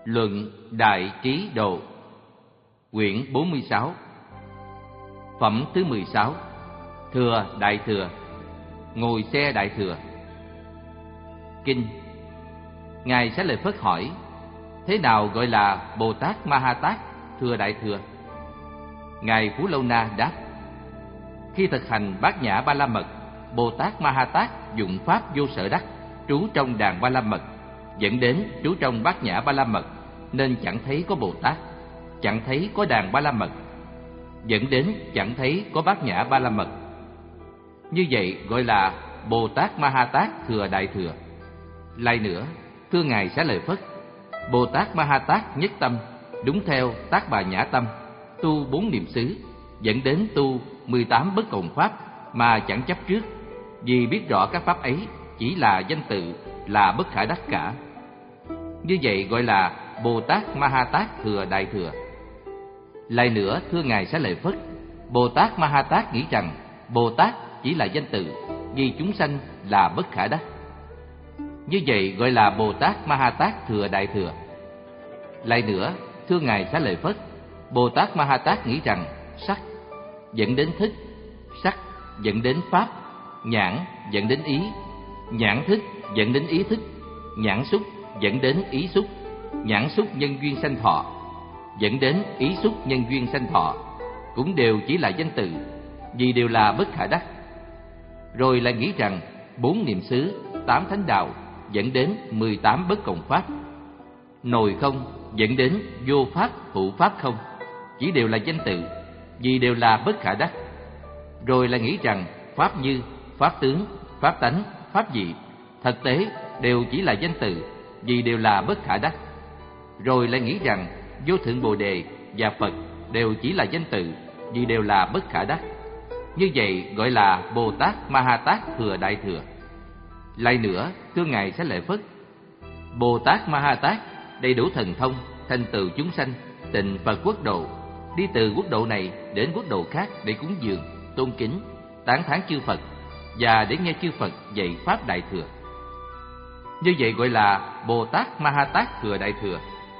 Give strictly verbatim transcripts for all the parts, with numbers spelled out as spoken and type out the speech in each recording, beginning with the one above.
Luận Đại Trí Độ, quyển bốn mươi sáu, phẩm thứ mười sáu. Thừa Đại Thừa, ngồi xe Đại Thừa. Kinh. Ngài Xá Lợi Phất hỏi: thế nào gọi là Bồ Tát Ma Ha Tát Thừa Đại Thừa? Ngài Phú Lâu Na đáp: khi thực hành Bát Nhã Ba La Mật, Bồ Tát Ma Ha Tát dụng pháp vô sở đắc, trú trong đàn Ba La Mật, dẫn đến trú trong Bát Nhã Ba La Mật, nên chẳng thấy có Bồ Tát, chẳng thấy có đàn Ba La Mật, dẫn đến chẳng thấy có Bát Nhã Ba La Mật. Như vậy gọi là Bồ Tát Ma Ha Tát Thừa Đại Thừa. Lại nữa, thưa Ngài Xá Lợi Phất, Bồ Tát Ma Ha Tát nhất tâm, đúng theo Tác Bà Nhã Tâm, tu bốn niệm xứ, dẫn đến tu mười tám bất cộng pháp mà chẳng chấp trước, vì biết rõ các pháp ấy chỉ là danh tự, là bất khả đắc cả. Như vậy gọi là Bồ Tát Ma Ha Tát Thừa Đại Thừa. Lại nữa, thưa Ngài Xá Lợi Phất, Bồ Tát Ma Ha Tát nghĩ rằng Bồ Tát chỉ là danh tự, vì chúng sanh là bất khả đắc. Như vậy gọi là Bồ Tát Ma Ha Tát Thừa Đại Thừa. Lại nữa, thưa Ngài Xá Lợi Phất, Bồ Tát Ma Ha Tát nghĩ rằng sắc dẫn đến thức, sắc dẫn đến pháp, nhãn dẫn đến ý, nhãn thức dẫn đến ý thức, nhãn xúc dẫn đến ý xúc, nhãn xúc nhân duyên sanh thọ, dẫn đến ý xúc nhân duyên sanh thọ, cũng đều chỉ là danh tự, vì đều là bất khả đắc. Rồi lại nghĩ rằng bốn niệm xứ, tám thánh đạo dẫn đến mười tám bất cộng pháp, nồi không dẫn đến vô pháp hữu pháp không, chỉ đều là danh tự, vì đều là bất khả đắc. Rồi lại nghĩ rằng pháp như, pháp tướng, pháp tánh, pháp dị, thực tế đều chỉ là danh tự, vì đều là bất khả đắc. Rồi lại nghĩ rằng vô thượng Bồ Đề và Phật đều chỉ là danh tự, vì đều là bất khả đắc. Như vậy gọi là Bồ Tát Ma Ha Tát Thừa Đại Thừa. Lại nữa, thưa Ngài Xá Lợi Phất, Bồ Tát Ma Ha Tát đầy đủ thần thông, thành tựu chúng sanh, tịnh Phật quốc độ, đi từ quốc độ này đến quốc độ khác để cúng dường, tôn kính, tán thán chư Phật và để nghe chư Phật dạy pháp Đại Thừa. Như vậy gọi là Bồ Tát Ma Ha Tát Thừa Đại Thừa.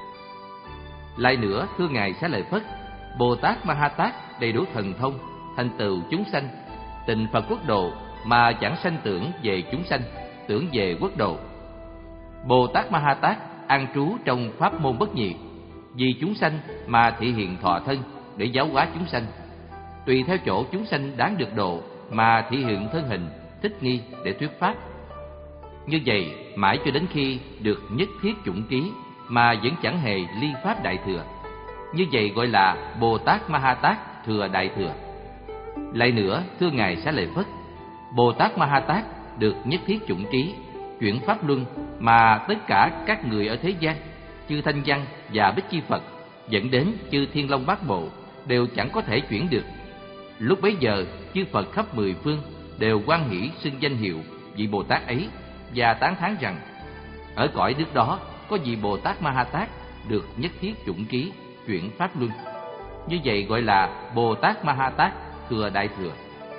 Lại nữa, thưa Ngài Xá Lợi Phất, Bồ Tát Ma Ha Tát đầy đủ thần thông, thành tựu chúng sanh, tịnh Phật quốc độ mà chẳng sanh tưởng về chúng sanh, tưởng về quốc độ. Bồ Tát Ma Ha Tát an trú trong pháp môn bất nhị, vì chúng sanh mà thị hiện thọ thân để giáo hóa chúng sanh, tùy theo chỗ chúng sanh đáng được độ mà thị hiện thân hình thích nghi để thuyết pháp. Như vậy mãi cho đến khi được nhất thiết chủng trí mà vẫn chẳng hề ly pháp Đại Thừa. Như vậy gọi là Bồ Tát Ma Ha Tát Thừa Đại Thừa. Lại nữa, thưa Ngài Xá Lợi Phất, Bồ Tát Ma Ha Tát được nhất thiết chủng trí, chuyển pháp luân mà tất cả các người ở thế gian, chư Thanh Văn và Bích Chi Phật, dẫn đến chư Thiên Long Bát Bộ đều chẳng có thể chuyển được. Lúc bấy giờ, chư Phật khắp mười phương đều hoan hỷ xưng danh hiệu vị Bồ Tát ấy và tán thán rằng ở cõi nước đó có vị Bồ Tát Ma Ha Tát được nhất thiết chủng trí, chuyển pháp luân. Như vậy gọi là Bồ Tát Ma Ha Tát Thừa Đại Thừa.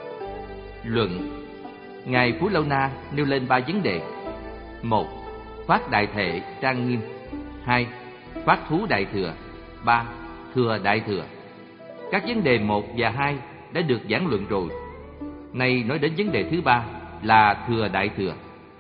Luận. Ngài Phú Lâu Na nêu lên ba vấn đề: một. Phát Đại Thệ trang nghiêm. Hai. Phát Thú Đại Thừa. Ba. Thừa Đại Thừa. Các vấn đề một và hai đã được giảng luận rồi. Nay nói đến vấn đề thứ ba là Thừa Đại Thừa.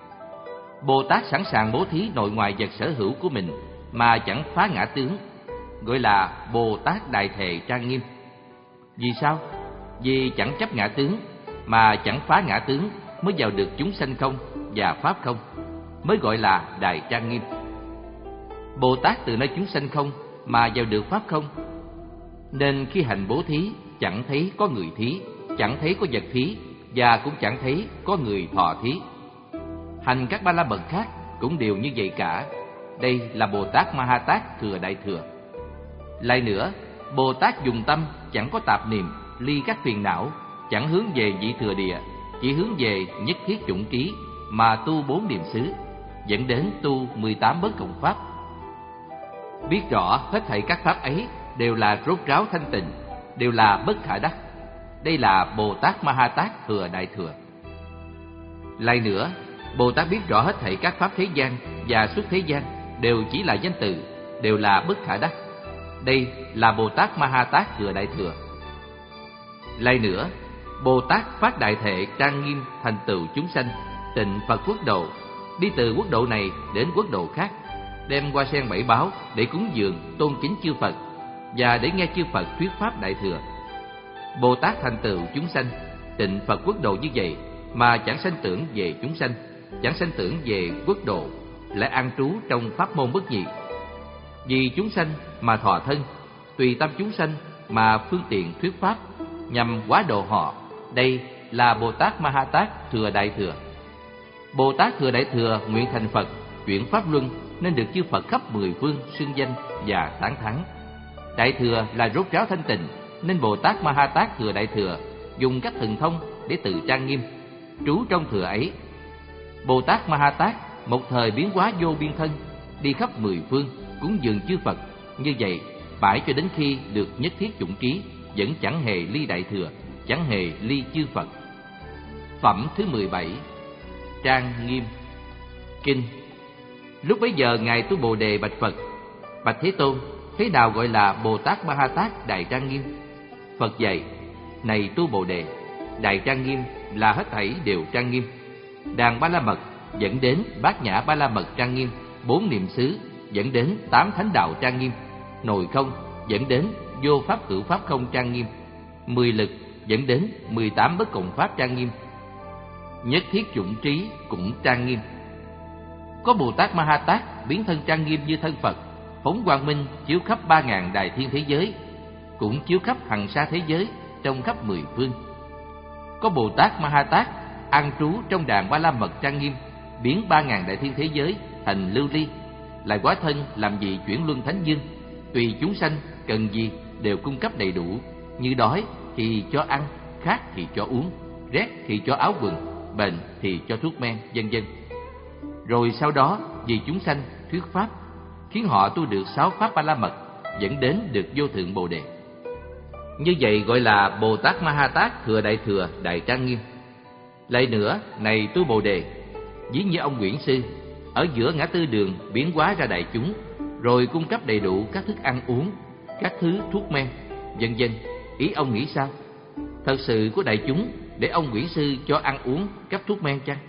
Bồ Tát sẵn sàng bố thí nội ngoại vật sở hữu của mình mà chẳng phá ngã tướng, gọi là Bồ Tát Đại Thệ trang nghiêm. Vì sao? Vì chẳng chấp ngã tướng mà chẳng phá ngã tướng mới vào được chúng sanh không và pháp không, mới gọi là Đại Trang Nghiêm. Bồ Tát từ nơi chúng sanh không mà vào được pháp không, nên khi hành bố thí chẳng thấy có người thí, chẳng thấy có vật thí, và cũng chẳng thấy có người thọ thí. Hành các ba la mật khác cũng đều như vậy cả. Đây là Bồ Tát Ma Ha Tát Thừa Đại Thừa. Lại nữa, Bồ Tát dùng tâm chẳng có tạp niệm, ly các phiền não, chẳng hướng về vị thừa địa, chỉ hướng về nhất thiết chủng trí mà tu bốn niệm xứ, dẫn đến tu mười tám bất cộng pháp. Biết rõ hết thảy các pháp ấy đều là rốt ráo thanh tịnh, đều là bất khả đắc. Đây là Bồ Tát Ma Ha Tát Thừa Đại Thừa. Lại nữa, Bồ Tát biết rõ hết thảy các pháp thế gian và xuất thế gian đều chỉ là danh từ, đều là bất khả đắc. Đây là Bồ Tát Ma Ha Tát Thừa Đại Thừa. Lại nữa, Bồ Tát phát đại thệ trang nghiêm thành tựu chúng sanh, tịnh Phật quốc độ, đi từ quốc độ này đến quốc độ khác, đem hoa sen bảy báo để cúng dường tôn kính chư Phật và để nghe chư Phật thuyết pháp đại thừa. Bồ Tát thành tựu chúng sanh, tịnh Phật quốc độ như vậy mà chẳng sanh tưởng về chúng sanh, chẳng sanh tưởng về quốc độ, lại an trú trong pháp môn bất nhị. Vì chúng sanh mà thọ thân, tùy tâm chúng sanh mà phương tiện thuyết pháp, nhằm hóa độ họ. Đây là Bồ Tát Ma Ha Tát Thừa Đại Thừa. Bồ Tát Thừa Đại Thừa nguyện thành Phật, chuyển pháp luân, nên được chư Phật khắp mười phương xưng danh và tán thán. Đại thừa là rốt ráo thanh tịnh, nên Bồ Tát Ma Ha Tát Thừa Đại Thừa dùng các thần thông để tự trang nghiêm, trú trong thừa ấy. Bồ Tát Ma Ha Tát một thời biến hóa vô biên thân, đi khắp mười phương cúng dường chư Phật. Như vậy mãi cho đến khi được nhất thiết chủng trí, vẫn chẳng hề ly đại thừa, chẳng hề ly chư Phật. Phẩm thứ mười bảy. Trang nghiêm. Kinh. Lúc bấy giờ ngài Tu Bồ Đề bạch Phật: Bạch Thế Tôn, thế nào gọi là Bồ Tát Ma Ha Tát đại trang nghiêm? Phật dạy: Này Tu Bồ Đề, đại trang nghiêm là hết thảy đều trang nghiêm. Đàn Ba La Mật dẫn đến Bát Nhã Ba La Mật trang nghiêm, bốn niệm xứ dẫn đến tám thánh đạo trang nghiêm, nội không dẫn đến vô pháp hữu pháp không trang nghiêm, mười lực dẫn đến mười tám bất cộng pháp trang nghiêm, nhất thiết chủng trí cũng trang nghiêm. Có Bồ Tát Ma Ha Tát biến thân trang nghiêm như thân Phật, phóng quang minh chiếu khắp ba ngàn đại thiên thế giới, cũng chiếu khắp hằng sa thế giới trong khắp mười phương. Có Bồ Tát Ma Ha Tát an trú trong đàn Ba La Mật trang nghiêm, biến ba ngàn đại thiên thế giới thành lưu ly, lại hóa thân làm vị chuyển luân thánh dương, tùy chúng sanh cần gì đều cung cấp đầy đủ, như đói thì cho ăn, khát thì cho uống, rét thì cho áo quần, bệnh thì cho thuốc men, vân vân. Rồi sau đó vì chúng sanh thuyết pháp, khiến họ tu được sáu pháp Ba La Mật, dẫn đến được vô thượng Bồ Đề. Như vậy gọi là Bồ Tát Ma Ha Tát Thừa Đại Thừa đại trang nghiêm. Lại nữa, này Tu Bồ Đề, ví như ông Nguyễn Sư ở giữa ngã tư đường biến hóa ra đại chúng, rồi cung cấp đầy đủ các thức ăn uống, các thứ thuốc men, vân vân. Ý ông nghĩ sao? Thật sự của đại chúng để ông Nguyễn Sư cho ăn uống, cấp thuốc men chăng?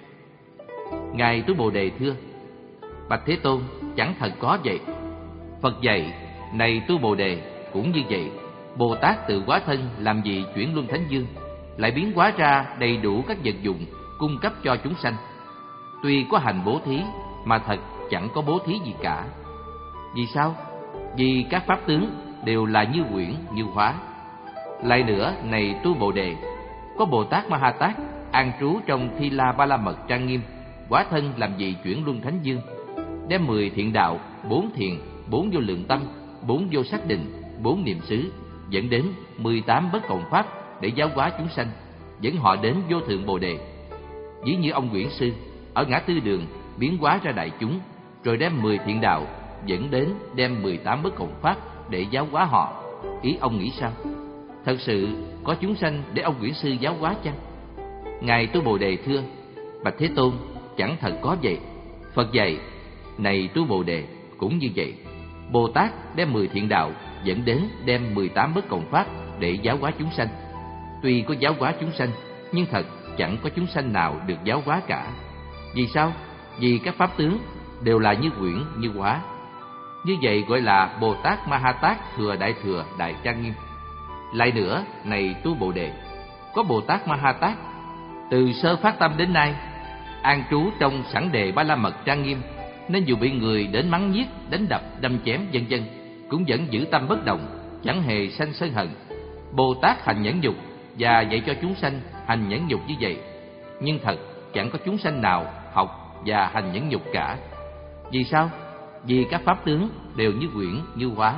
Ngài Tu Bồ Đề thưa: Bạch Thế Tôn, chẳng thật có vậy. Phật dạy: Này Tu Bồ Đề, cũng như vậy. Bồ Tát tự hóa thân làm vị chuyển luân thánh dương, lại biến hóa ra đầy đủ các vật dụng cung cấp cho chúng sanh. Tuy có hành bố thí, mà thật chẳng có bố thí gì cả. Vì sao? Vì các pháp tướng đều là như quyển, như hóa. Lại nữa, này Tu Bồ Đề, có Bồ Tát Ma Ha Tát an trú trong Thi La Ba La Mật trang nghiêm, hóa thân làm vị chuyển luân thánh dương, đem mười thiện đạo, bốn thiền, bốn vô lượng tâm, bốn vô xác định, bốn niệm xứ, dẫn đến mười tám bất cộng pháp để giáo hóa chúng sanh, dẫn họ đến vô thượng Bồ Đề. Ví như ông Nguyễn Sư ở ngã tư đường biến hóa ra đại chúng, rồi đem mười thiện đạo dẫn đến đem mười tám bất cộng pháp để giáo hóa họ. Ý ông nghĩ sao? Thật sự có chúng sanh để ông Nguyễn Sư giáo hóa chăng? Ngài Tu Bồ Đề thưa: Bạch Thế Tôn, chẳng thật có vậy. Phật dạy: Này Tu Bồ Đề, cũng như vậy. Bồ Tát đem mười thiện đạo dẫn đến đem mười tám bất cộng pháp để giáo hóa chúng sanh. Tuy có giáo hóa chúng sanh, nhưng thật chẳng có chúng sanh nào được giáo hóa cả. Vì sao? Vì các pháp tướng đều là như quyển, như hóa. Như vậy gọi là Bồ Tát Ma Ha Tát Thừa Đại Thừa đại trang nghiêm. Lại nữa, này Tu Bồ Đề, có Bồ Tát Ma Ha Tát từ sơ phát tâm đến nay an trú trong sẵn đề Ba La Mật trang nghiêm, nên dù bị người đến mắng nhiếc, đánh đập, đâm chém vân vân, cũng vẫn giữ tâm bất động, chẳng hề sanh sân hận. Bồ Tát hành nhẫn nhục và dạy cho chúng sanh hành nhẫn nhục như vậy, nhưng thật chẳng có chúng sanh nào học và hành nhẫn nhục cả. Vì sao? Vì các pháp tướng đều như quyển, như hóa.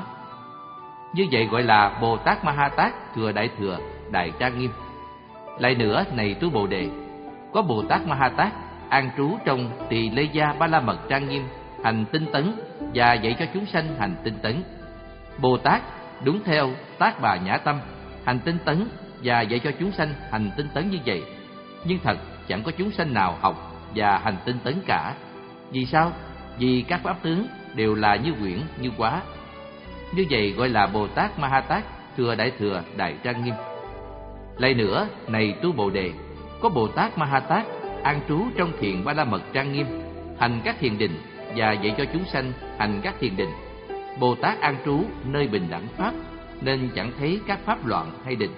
Như vậy gọi là Bồ Tát Ma Ha Tát Thừa Đại Thừa đại trang nghiêm. Lại nữa, này Tu Bồ Đề, có Bồ Tát Ma Ha Tát an trú trong Tỳ Lê Gia Ba La Mật trang nghiêm, hành tinh tấn và dạy cho chúng sanh hành tinh tấn. Bồ Tát đúng theo Tác Bà Nhã Tâm, hành tinh tấn và dạy cho chúng sanh hành tinh tấn như vậy, nhưng thật chẳng có chúng sanh nào học và hành tinh tấn cả. Vì sao? Vì các pháp tướng đều là như quyển như quá. Như vậy gọi là Bồ Tát Ma Ha Tát Thừa Đại Thừa Đại Trang Nghiêm. Lại nữa, này tu Bồ Đề, có Bồ Tát Ma Ha Tát an trú trong thiền Ba La Mật trang nghiêm, hành các thiền định và dạy cho chúng sanh hành các thiền định. Bồ Tát an trú nơi bình đẳng pháp, nên chẳng thấy các pháp loạn hay định.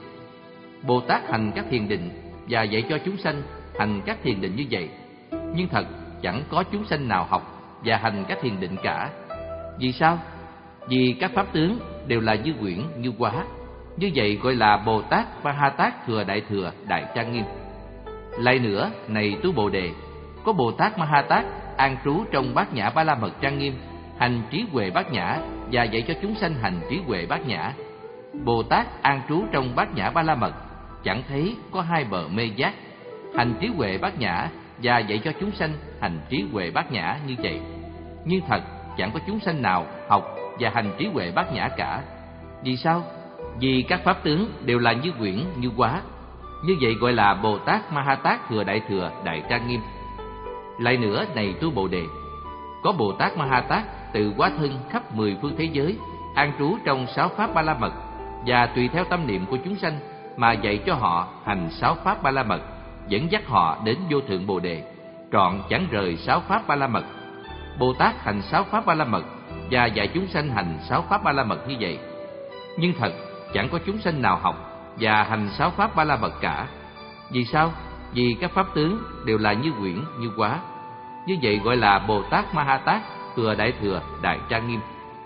Bồ Tát hành các thiền định và dạy cho chúng sanh hành các thiền định như vậy, nhưng thật chẳng có chúng sanh nào học và hành các thiền định cả. Vì sao? Vì các pháp tướng đều là như quyển như quá. Như vậy gọi là Bồ Tát Ma Ha Tát Thừa Đại Thừa Đại Trang Nghiêm. Lại nữa, này tu Bồ Đề, có Bồ Tát Ma Ha Tát an trú trong Bát Nhã Ba La Mật trang nghiêm, hành trí huệ bát nhã và dạy cho chúng sanh hành trí huệ bát nhã. Bồ Tát an trú trong Bát Nhã Ba La Mật, chẳng thấy có hai bờ mê giác, hành trí huệ bát nhã và dạy cho chúng sanh hành trí huệ bát nhã như vậy. Nhưng thật chẳng có chúng sanh nào học và hành trí huệ bát nhã cả. Vì sao? Vì các pháp tướng đều là như quyển như quá. Như vậy gọi là Bồ Tát Ma Ha Tát Thừa Đại Thừa Đại Trang Nghiêm. Lại nữa, này tu Bồ Đề, có Bồ Tát Ma Ha Tát từ hóa thân khắp mười phương thế giới, an trú trong sáu pháp Ba La Mật, và tùy theo tâm niệm của chúng sanh mà dạy cho họ hành sáu pháp Ba La Mật, dẫn dắt họ đến vô thượng Bồ Đề, trọn chẳng rời sáu pháp Ba La Mật. Bồ Tát hành sáu pháp Ba La Mật và dạy chúng sanh hành sáu pháp Ba La Mật như vậy, nhưng thật chẳng có chúng sanh nào học và hành sáu pháp Ba La Mật cả. Vì sao? Vì các pháp tướng đều là như quyển như quá. Như vậy gọi là Bồ Tát Ma Ha Tát Thừa Đại Thừa Đại Trang Nghiêm.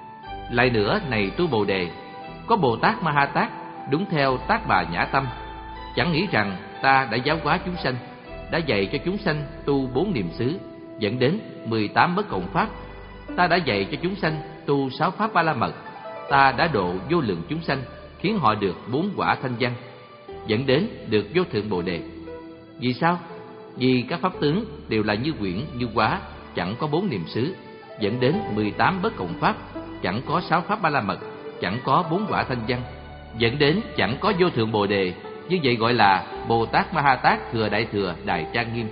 Lại nữa, này tu Bồ Đề, có Bồ Tát Ma Ha Tát đúng theo tác bà nhã tâm, chẳng nghĩ rằng ta đã giáo hóa chúng sanh, đã dạy cho chúng sanh tu bốn niệm xứ, dẫn đến mười tám bất cộng pháp. Ta đã dạy cho chúng sanh tu sáu pháp Ba La Mật. Ta đã độ vô lượng chúng sanh, khiến họ được bốn quả thanh văn, dẫn đến được vô thượng Bồ Đề. Vì sao? Vì các pháp tướng đều là như quyển như quá, chẳng có bốn niệm xứ, dẫn đến mười tám bất cộng pháp, chẳng có sáu pháp Ba La Mật, chẳng có bốn quả thanh văn, dẫn đến chẳng có vô thượng Bồ Đề. Như vậy gọi là Bồ Tát Ma Ha Tát Thừa Đại Thừa Đại Trang Nghiêm.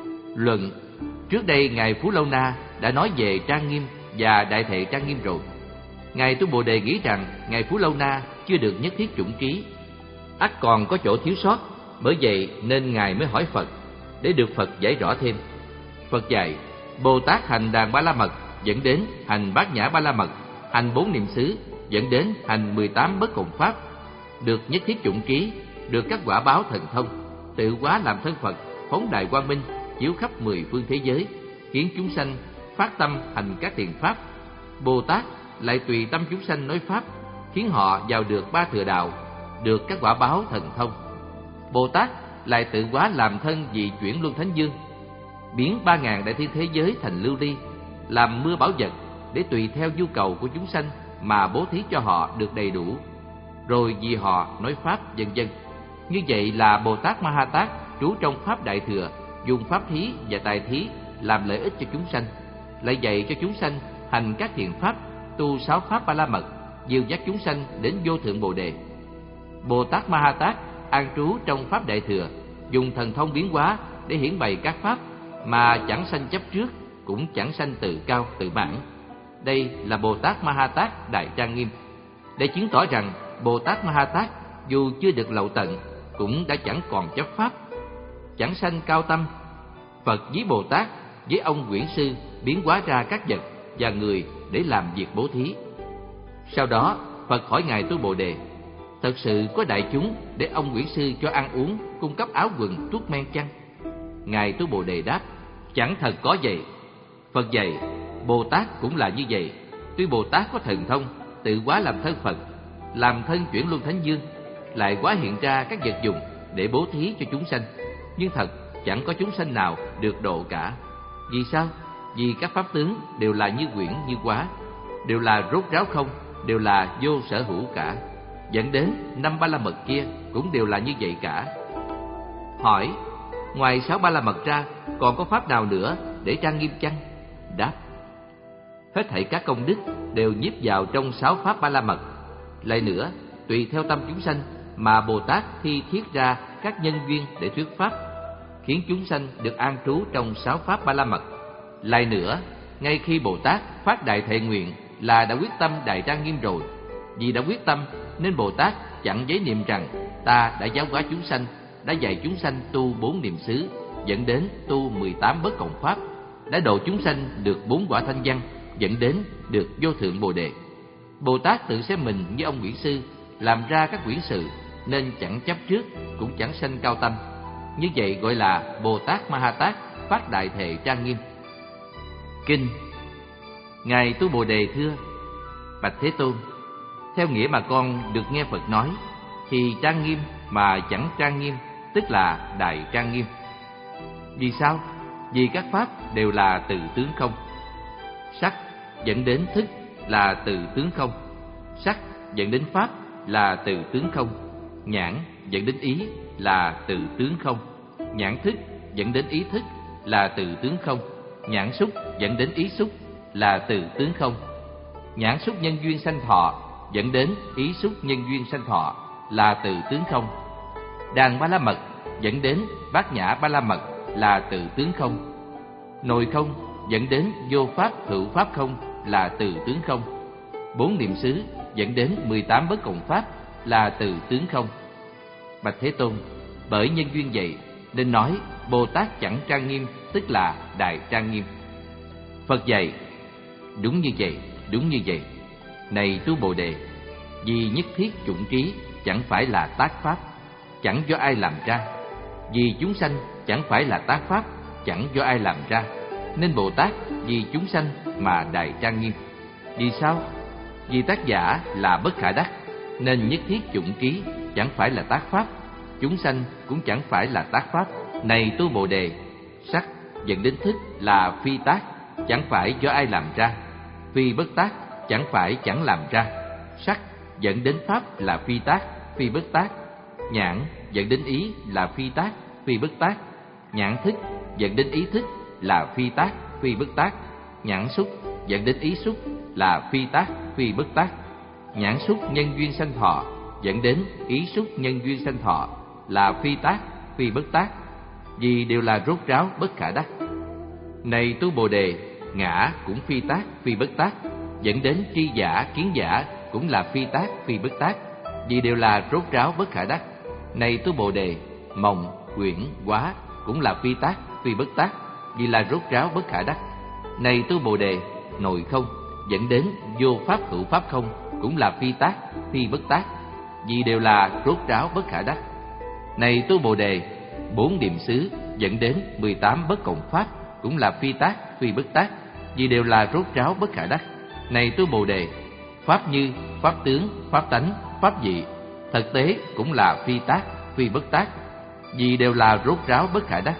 Luận: trước đây Ngài Phú Lâu Na đã nói về trang nghiêm và đại thệ trang nghiêm rồi. Ngài tu Bồ Đề nghĩ rằng Ngài Phú Lâu Na chưa được nhất thiết chủng trí, ắt còn có chỗ thiếu sót, bởi vậy nên Ngài mới hỏi Phật, để được Phật giải rõ thêm. Phật dạy: Bồ Tát hành đàn Ba La Mật, dẫn đến hành Bát Nhã Ba La Mật, hành bốn niệm xứ, dẫn đến hành mười tám bất cộng pháp, được nhất thiết chủng trí, được các quả báo thần thông, tự hóa làm thân Phật, phóng đại quang minh, chiếu khắp mười phương thế giới, khiến chúng sanh phát tâm hành các thiện pháp. Bồ Tát lại tùy tâm chúng sanh nói pháp, khiến họ vào được ba thừa đạo, được các quả báo thần thông. Bồ Tát lại tự hóa làm thân vì chuyển luân thánh dương, biến ba ngàn đại thiên thế giới thành lưu ly, làm mưa bảo vật, để tùy theo nhu cầu của chúng sanh mà bố thí cho họ được đầy đủ, rồi vì họ nói pháp vân vân. Như vậy là Bồ Tát Ma Ha Tát trú trong pháp đại thừa, dùng pháp thí và tài thí làm lợi ích cho chúng sanh, lại dạy cho chúng sanh hành các thiện pháp, tu sáu pháp Ba La Mật, dìu dắt chúng sanh đến vô thượng Bồ Đề. Bồ Tát Ma Ha Tát an trú trong pháp đại thừa, dùng thần thông biến hóa để hiển bày các pháp mà chẳng sanh chấp trước, cũng chẳng sanh tự cao tự mãn. Đây là Bồ Tát Ma Ha Tát Đại Trang Nghiêm, để chứng tỏ rằng Bồ Tát Ma Ha Tát dù chưa được lậu tận, cũng đã chẳng còn chấp pháp, chẳng sanh cao tâm. Phật với Bồ Tát với ông Quyển Sư biến hóa ra các vật và người để làm việc bố thí. Sau đó Phật hỏi Ngài tu Bồ Đề: thật sự có đại chúng để ông Quyển Sư cho ăn uống, cung cấp áo quần thuốc men chăng? Ngài tu Bồ Đề đáp: chẳng thật có vậy. Phật dạy: Bồ Tát cũng là như vậy. Tuy Bồ Tát có thần thông, tự hóa làm thân Phật, làm thân chuyển luân thánh dương, lại hóa hiện ra các vật dụng để bố thí cho chúng sanh, nhưng thật chẳng có chúng sanh nào được độ cả. Vì sao? Vì các pháp tướng đều là như quyển như quá, đều là rốt ráo không, đều là vô sở hữu cả, dẫn đến năm Ba La Mật kia cũng đều là như vậy cả. Hỏi: ngoài sáu Ba La Mật ra, còn có pháp nào nữa để trang nghiêm chăng? Đáp: hết thảy các công đức đều nhiếp vào trong sáu pháp Ba La Mật. Lại nữa, tùy theo tâm chúng sanh mà Bồ Tát thi thiết ra các nhân duyên để thuyết pháp, khiến chúng sanh được an trú trong sáu pháp Ba La Mật. Lại nữa, ngay khi Bồ Tát phát đại thệ nguyện là đã quyết tâm đại trang nghiêm rồi. Vì đã quyết tâm nên Bồ Tát chẳng giấy niệm rằng ta đã giáo hóa chúng sanh, đã dạy chúng sanh tu bốn niệm xứ, dẫn đến tu mười tám bất cộng pháp, đã độ chúng sanh được bốn quả thanh văn, dẫn đến được vô thượng Bồ đề. Bồ Tát tự xem mình như ông Nguyễn Sư, làm ra các quyển sự nên chẳng chấp trước, cũng chẳng sanh cao tâm. Như vậy gọi là Bồ Tát Ma Ha Tát phát đại thệ trang nghiêm. Kinh. Ngài Tu Bồ Đề thưa: Bạch Thế Tôn, theo nghĩa mà con được nghe Phật nói, thì trang nghiêm mà chẳng trang nghiêm tức là đại trang nghiêm. Vì sao? Vì các pháp đều là từ tướng không. Sắc dẫn đến thức là từ tướng không. Sắc dẫn đến pháp là từ tướng không. Nhãn dẫn đến ý là từ tướng không. Nhãn thức dẫn đến ý thức là từ tướng không. Nhãn xúc dẫn đến ý xúc là từ tướng không. Nhãn xúc nhân duyên sanh thọ dẫn đến ý xúc nhân duyên sanh thọ là từ tướng không. Đàn ba la mật dẫn đến bát nhã ba la mật là từ tướng không. Nội không dẫn đến vô pháp hữu pháp không là từ tướng không. Bốn niệm xứ dẫn đến mười tám bất cộng pháp là từ tướng không. Bạch Thế Tôn, bởi nhân duyên vậy nên nói Bồ Tát chẳng trang nghiêm tức là đại trang nghiêm. Phật dạy: đúng như vậy, đúng như vậy. Này Tu Bồ Đề, vì nhất thiết chủng trí chẳng phải là tác pháp, chẳng do ai làm ra. Vì chúng sanh chẳng phải là tác pháp, chẳng do ai làm ra. Nên Bồ Tát vì chúng sanh mà đại trang nghiêm. Vì sao? Vì tác giả là bất khả đắc, nên nhất thiết chủng trí chẳng phải là tác pháp, chúng sanh cũng chẳng phải là tác pháp. Này Tu Bồ Đề, sắc dẫn đến thức là phi tác, chẳng phải do ai làm ra. Phi bất tác, chẳng phải chẳng làm ra. Sắc dẫn đến pháp là phi tác, phi bất tác. Nhãn dẫn đến ý là phi tác, phi bất tác. Nhãn thức dẫn đến ý thức là phi tác, phi bất tác. Nhãn xúc dẫn đến ý xúc là phi tác, phi bất tác. Nhãn xúc nhân duyên sanh thọ dẫn đến ý xúc nhân duyên sanh thọ là phi tác, phi bất tác. Vì đều là rốt ráo bất khả đắc. Này Tu Bồ Đề, ngã cũng phi tác, phi bất tác, dẫn đến tri giả, kiến giả cũng là phi tác, phi bất tác. Vì đều là rốt ráo bất khả đắc. Này Tu Bồ Đề, mộng, huyễn, hóa cũng là phi tác, phi bất tác. Vì là rốt ráo bất khả đắc. Này Tu Bồ Đề, nội không dẫn đến vô pháp hữu pháp không cũng là phi tác, phi bất tác. Vì đều là rốt ráo bất khả đắc. Này Tu Bồ Đề, bốn niệm xứ dẫn đến mười tám bất cộng pháp cũng là phi tác, phi bất tác. Vì đều là rốt ráo bất khả đắc. Này Tu Bồ Đề, pháp như, pháp tướng, pháp tánh, pháp dị, thực tế cũng là phi tác, phi bất tác. Vì đều là rốt ráo bất khả đắc.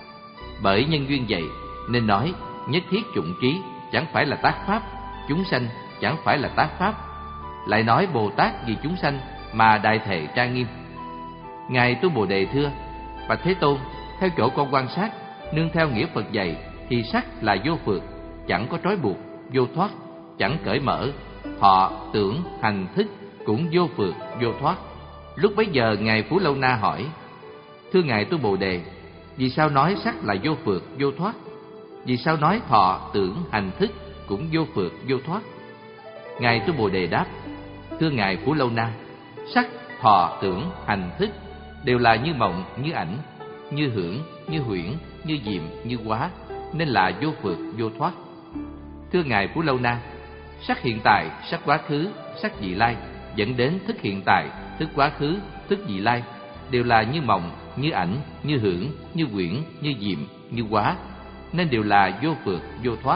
Bởi nhân duyên vậy nên nói nhất thiết chủng trí chẳng phải là tác pháp, chúng sanh chẳng phải là tác pháp. Lại nói Bồ Tát vì chúng sanh mà đại thệ trang nghiêm. Ngài Tu Bồ Đề thưa: Bạch Thế Tôn, theo chỗ con quan sát, nương theo nghĩa Phật dạy, thì sắc là vô phược, chẳng có trói buộc, vô thoát, chẳng cởi mở. Thọ, tưởng, hành, thức cũng vô phược, vô thoát. Lúc bấy giờ Ngài Phú Lâu Na hỏi: Thưa Ngài Tu Bồ Đề, vì sao nói sắc là vô phược, vô thoát? Vì sao nói thọ, tưởng, hành, thức cũng vô phược, vô thoát? Ngài Tu Bồ Đề đáp: Thưa Ngài Phú Lâu Na, sắc, thọ, tưởng, hành, thức đều là như mộng, như ảnh, như hưởng, như huyễn, như diệm, như hóa, nên là vô phược, vô thoát. Thưa Ngài Phú Lâu Na, sắc hiện tại, sắc quá khứ, sắc vị lai dẫn đến thức hiện tại, thức quá khứ, thức vị lai đều là như mộng, như ảnh, như hưởng, như quyển, như diệm, như hóa, nên đều là vô phược, vô thoát.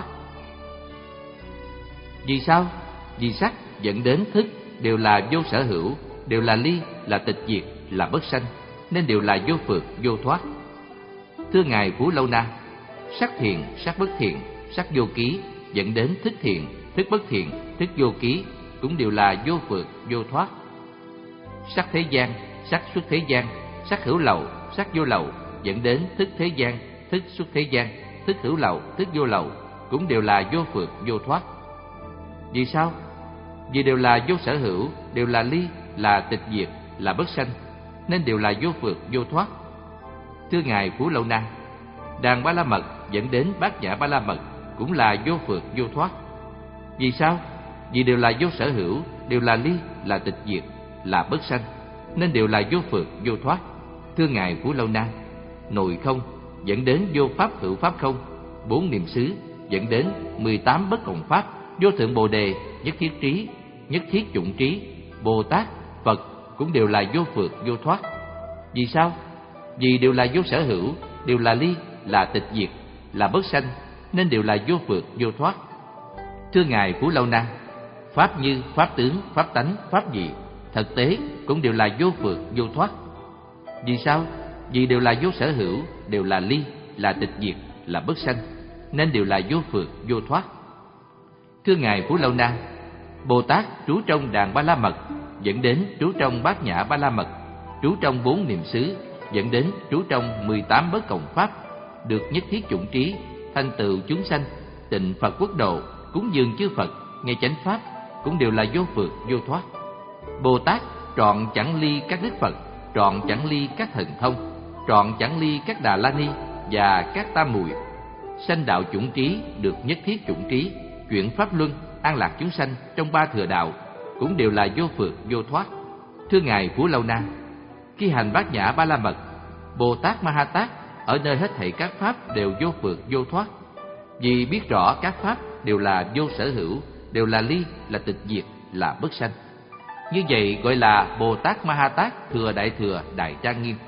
Vì sao? Vì sắc dẫn đến thức đều là vô sở hữu, đều là ly, là tịch diệt, là bất sanh, nên đều là vô phược, vô thoát. Thưa Ngài Phú Lâu Na, sắc thiện, sắc bất thiện, sắc vô ký dẫn đến thức thiện, thức bất thiện, thức vô ký cũng đều là vô phược, vô thoát. Sắc thế gian, sắc xuất thế gian, sắc hữu lậu, sắc vô lậu dẫn đến thức thế gian, thức xuất thế gian, thức hữu lậu, thức vô lậu cũng đều là vô phược, vô thoát. Vì sao? Vì đều là vô sở hữu, đều là ly, là tịch diệt, là bất sanh, nên đều là vô phược, vô thoát. Thưa Ngài Phú Lâu Na, đàn ba la mật dẫn đến bát nhã ba la mật cũng là vô phượt vô thoát. Vì sao? Vì đều là vô sở hữu, đều là ly, là tịch diệt, là bất sanh, nên đều là vô phượt vô thoát. Thưa ngài Phú Lâu Na, nội không dẫn đến vô pháp hữu pháp không, bốn niệm xứ dẫn đến mười tám bất cộng pháp, vô thượng bồ đề, nhất thiết trí, nhất thiết chủng trí, Bồ Tát, Phật cũng đều là vô phượt vô thoát. Vì sao? Vì đều là vô sở hữu, đều là ly, là tịch diệt, là bất sanh, nên đều là vô phượt vô thoát. Thưa ngài Phú Lâu Na, pháp như, pháp tướng, pháp tánh, pháp dị, thực tế cũng đều là vô phượt vô thoát. Vì sao? Vì đều là vô sở hữu, đều là ly, là tịch diệt, là bất sanh, nên đều là vô phượt vô thoát. Thưa ngài Phú Lâu Na, Bồ Tát trú trong đàn Ba La Mật dẫn đến trú trong Bát Nhã Ba La Mật, trú trong bốn niệm xứ dẫn đến trú trong mười tám bất cộng pháp, được nhất thiết chủng trí, thành tựu chúng sanh, tịnh Phật quốc độ, cúng dường chư Phật, nghe chánh pháp, cũng đều là vô phượt vô thoát. Bồ Tát trọn chẳng ly các đức Phật, trọn chẳng ly các thần thông, trọn chẳng ly các Đà La Ni và các Tam Muội, sanh đạo chủng trí, được nhất thiết chủng trí, chuyển pháp luân, an lạc chúng sanh trong ba thừa đạo, cũng đều là vô phượt vô thoát. Thưa ngài Phú Lâu Na, khi hành Bát Nhã Ba La Mật, Bồ Tát Ma Ha Tát ở nơi hết thảy các pháp đều vô phượt vô thoát, vì biết rõ các pháp đều là vô sở hữu, đều là ly, là tịch diệt, là bất sanh. Như vậy gọi là Bồ Tát Ma Ha Tát thừa đại thừa đại trang nghiêm.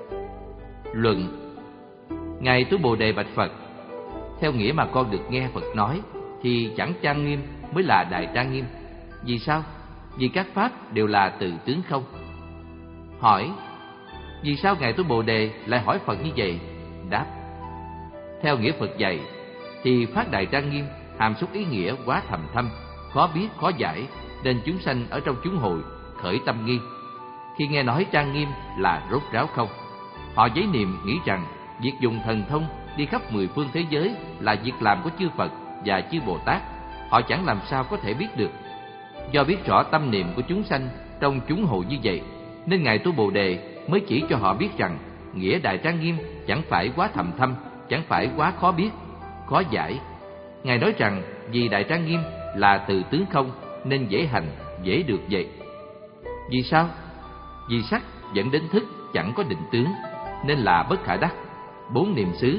Luận: ngài Tú Bồ Đề bạch Phật, theo nghĩa mà con được nghe Phật nói thì chẳng trang nghiêm mới là đại trang nghiêm. Vì sao? Vì các pháp đều là từ tướng không. Hỏi: vì sao ngài Tú Bồ Đề lại hỏi Phật như vậy? Đáp: theo nghĩa Phật dạy thì phát đại trang nghiêm hàm xúc ý nghĩa quá thầm thâm, khó biết khó giải, nên chúng sanh ở trong chúng hội khởi tâm nghi. Khi nghe nói trang nghiêm là rốt ráo không, họ giấy niệm nghĩ rằng việc dùng thần thông đi khắp mười phương thế giới là việc làm của chư Phật và chư Bồ Tát, họ chẳng làm sao có thể biết được. Do biết rõ tâm niệm của chúng sanh trong chúng hội như vậy, nên ngài Tú Bồ Đề mới chỉ cho họ biết rằng nghĩa đại trang nghiêm chẳng phải quá thầm thâm, chẳng phải quá khó biết, khó giải. Ngài nói rằng vì đại trang nghiêm là từ tướng không nên dễ hành, dễ được vậy. Vì sao? Vì sắc dẫn đến thức chẳng có định tướng nên là bất khả đắc. Bốn niệm xứ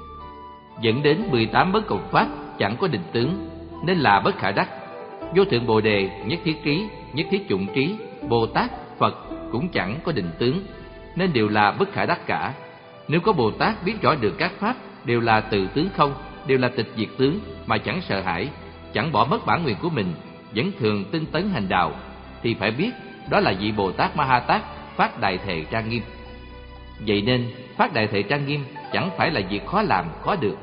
dẫn đến mười tám bất cộng pháp chẳng có định tướng nên là bất khả đắc. Vô thượng Bồ Đề, nhất thiết trí, nhất thiết chủng trí, Bồ Tát, Phật cũng chẳng có định tướng nên đều là bất khả đắc cả. Nếu có Bồ Tát biết rõ được các pháp đều là từ tướng không, đều là tịch diệt tướng mà chẳng sợ hãi, chẳng bỏ mất bản nguyện của mình, vẫn thường tinh tấn hành đạo, thì phải biết đó là vị Bồ Tát Ma Ha Tát phát đại thệ trang nghiêm. Vậy nên phát đại thệ trang nghiêm chẳng phải là việc khó làm, khó được.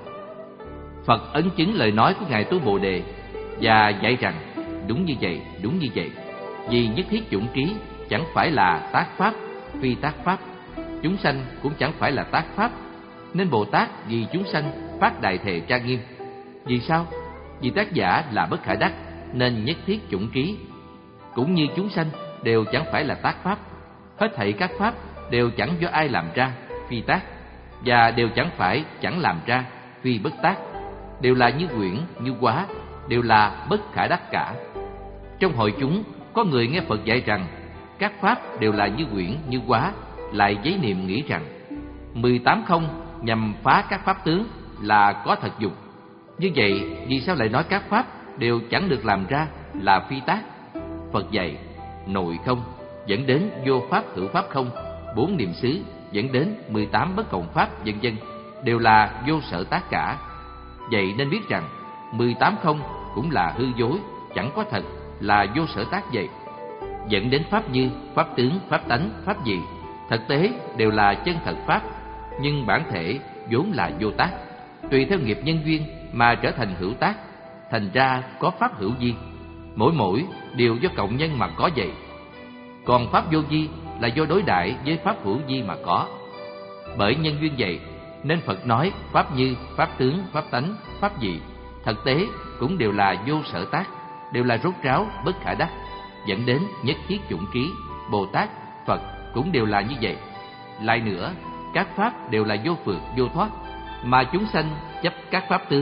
Phật ấn chứng lời nói của ngài Tú Bồ Đề và dạy rằng đúng như vậy, đúng như vậy. Vì nhất thiết chủng trí chẳng phải là tác pháp, phi tác pháp, chúng sanh cũng chẳng phải là tác pháp, nên Bồ Tát vì chúng sanh phát đại thệ trang nghiêm. Vì sao? Vì tác giả là bất khả đắc nên nhất thiết chủng trí, cũng như chúng sanh đều chẳng phải là tác pháp, hết thảy các pháp đều chẳng do ai làm ra, phi tác, và đều chẳng phải chẳng làm ra, phi bất tác, đều là như quyển, như hóa, đều là bất khả đắc cả. Trong hội chúng có người nghe Phật dạy rằng các pháp đều là như quyển, như hóa, lại giấy niệm nghĩ rằng mười tám không nhằm phá các pháp tướng là có thật dục. Như vậy vì sao lại nói các pháp đều chẳng được làm ra là phi tác? Phật dạy nội không dẫn đến vô pháp hữu pháp không, bốn niệm xứ dẫn đến mười tám bất cộng pháp, vân vân, đều là vô sở tác cả. Vậy nên biết rằng mười tám không cũng là hư dối, chẳng có thật, là vô sở tác vậy. Dẫn đến pháp như, pháp tướng, pháp tánh, pháp dị, thực tế đều là chân thật pháp, nhưng bản thể vốn là vô tác, tùy theo nghiệp nhân duyên mà trở thành hữu tác, thành ra có pháp hữu vi. Mỗi mỗi đều do cộng nhân mà có vậy. Còn pháp vô vi là do đối đãi với pháp hữu vi mà có. Bởi nhân duyên vậy nên Phật nói pháp như, pháp tướng, pháp tánh, pháp dị, thực tế cũng đều là vô sở tác, đều là rốt ráo bất khả đắc, dẫn đến nhất thiết chủng trí. Bồ Tát, Phật cũng đều là như vậy. Lại nữa, các pháp đều là vô phượt, vô thoát, mà chúng sanh chấp các pháp tướng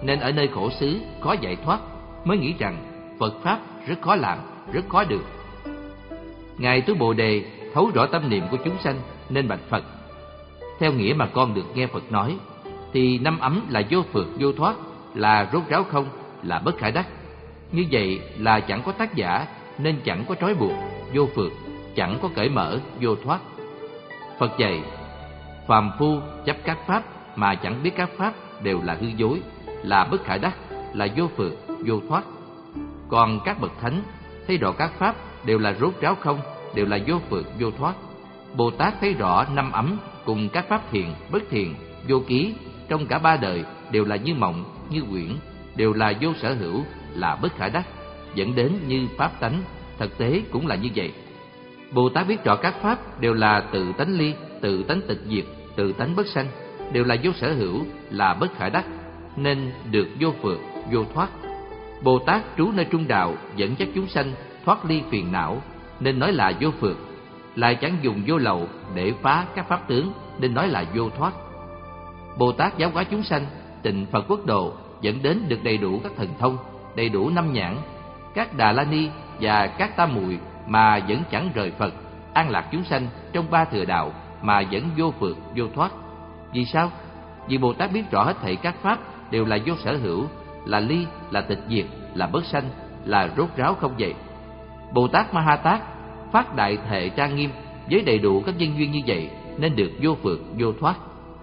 nên ở nơi khổ xứ, khó giải thoát, mới nghĩ rằng Phật Pháp rất khó làm, rất khó được. Ngài Tu Bồ Đề thấu rõ tâm niệm của chúng sanh nên bạch Phật: theo nghĩa mà con được nghe Phật nói, thì năm ấm là vô phượt vô thoát, là rốt ráo không, là bất khả đắc. Như vậy là chẳng có tác giả, nên chẳng có trói buộc, vô phượt, chẳng có cởi mở, vô thoát. Phật dạy: phàm phu chấp các pháp mà chẳng biết các pháp đều là hư dối, là bất khả đắc, là vô phượt, vô thoát. Còn các bậc thánh thấy rõ các pháp đều là rốt ráo không, đều là vô phượt, vô thoát. Bồ Tát thấy rõ năm ấm cùng các pháp thiền, bất thiền, vô ký trong cả ba đời đều là như mộng, như quyển, đều là vô sở hữu, là bất khả đắc, dẫn đến như pháp tánh, thực tế cũng là như vậy. Bồ Tát biết rõ các pháp đều là tự tánh ly, tự tánh tịch diệt, tự tánh bất sanh, đều là vô sở hữu, là bất khả đắc, nên được vô phượt, vô thoát. Bồ Tát trú nơi trung đạo, dẫn dắt chúng sanh thoát ly phiền não, nên nói là vô phượt. Lại chẳng dùng vô lậu để phá các pháp tướng, nên nói là vô thoát. Bồ Tát giáo hóa chúng sanh tịnh Phật quốc độ, dẫn đến được đầy đủ các thần thông, đầy đủ năm nhãn, các Đà La Ni và các Tam Muội mà vẫn chẳng rời Phật, an lạc chúng sanh trong ba thừa đạo mà vẫn vô phượt, vô thoát. Vì sao? Vì Bồ Tát biết rõ hết thảy các pháp đều là vô sở hữu, là ly, là tịch diệt, là bất sanh, là rốt ráo không vậy. Bồ Tát Ma Ha Tát phát đại thệ trang nghiêm với đầy đủ các nhân duyên như vậy, nên được vô phượt, vô thoát.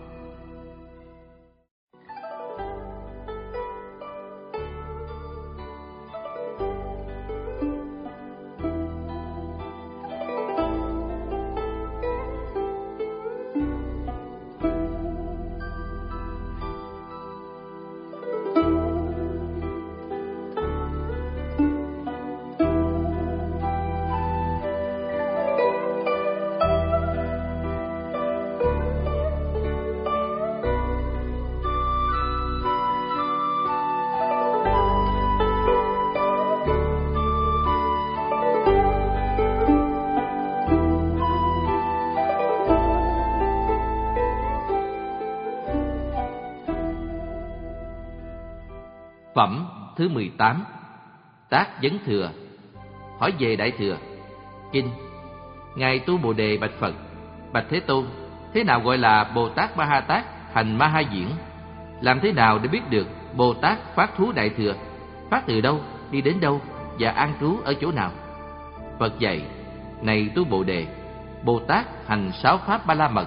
Phẩm thứ mười tám. Tác Vấn Thừa. Hỏi về Đại Thừa. Kinh. Ngài Tu Bồ Đề bạch Phật: bạch Thế Tôn, thế nào gọi là Bồ Tát Ma Ha Tát hành Ma Ha Diễn? Làm thế nào để biết được Bồ Tát phát thú Đại Thừa? Phát từ đâu, đi đến đâu, và an trú ở chỗ nào? Phật dạy: này Tu Bồ Đề, Bồ Tát hành sáu pháp Ba La Mật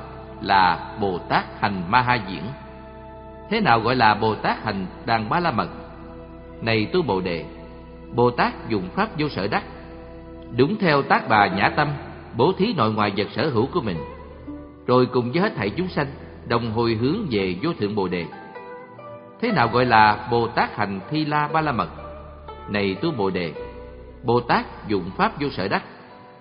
là Bồ Tát hành Ma Ha Diễn. Thế nào gọi là Bồ Tát hành đàn Ba La Mật? Này Tu Bồ Đề, Bồ Tát dùng pháp vô sở đắc, đúng theo tác bà nhã tâm, bố thí nội ngoại vật sở hữu của mình, rồi cùng với hết thảy chúng sanh đồng hồi hướng về vô thượng Bồ Đề. Thế nào gọi là Bồ Tát hành Thi La Ba La Mật? Này Tu Bồ Đề, Bồ Tát dùng pháp vô sở đắc,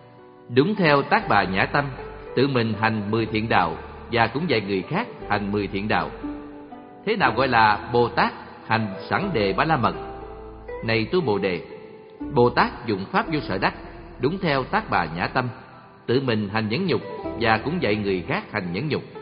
đúng theo tác bà nhã tâm, tự mình hành mười thiện đạo và cũng dạy người khác hành mười thiện đạo. Thế nào gọi là Bồ Tát hành sẵn đề Ba La Mật? Này Tu Bồ Đề, Bồ Tát dùng pháp vô sở đắc, đúng theo tác bà nhã tâm, tự mình hành nhẫn nhục và cũng dạy người khác hành nhẫn nhục.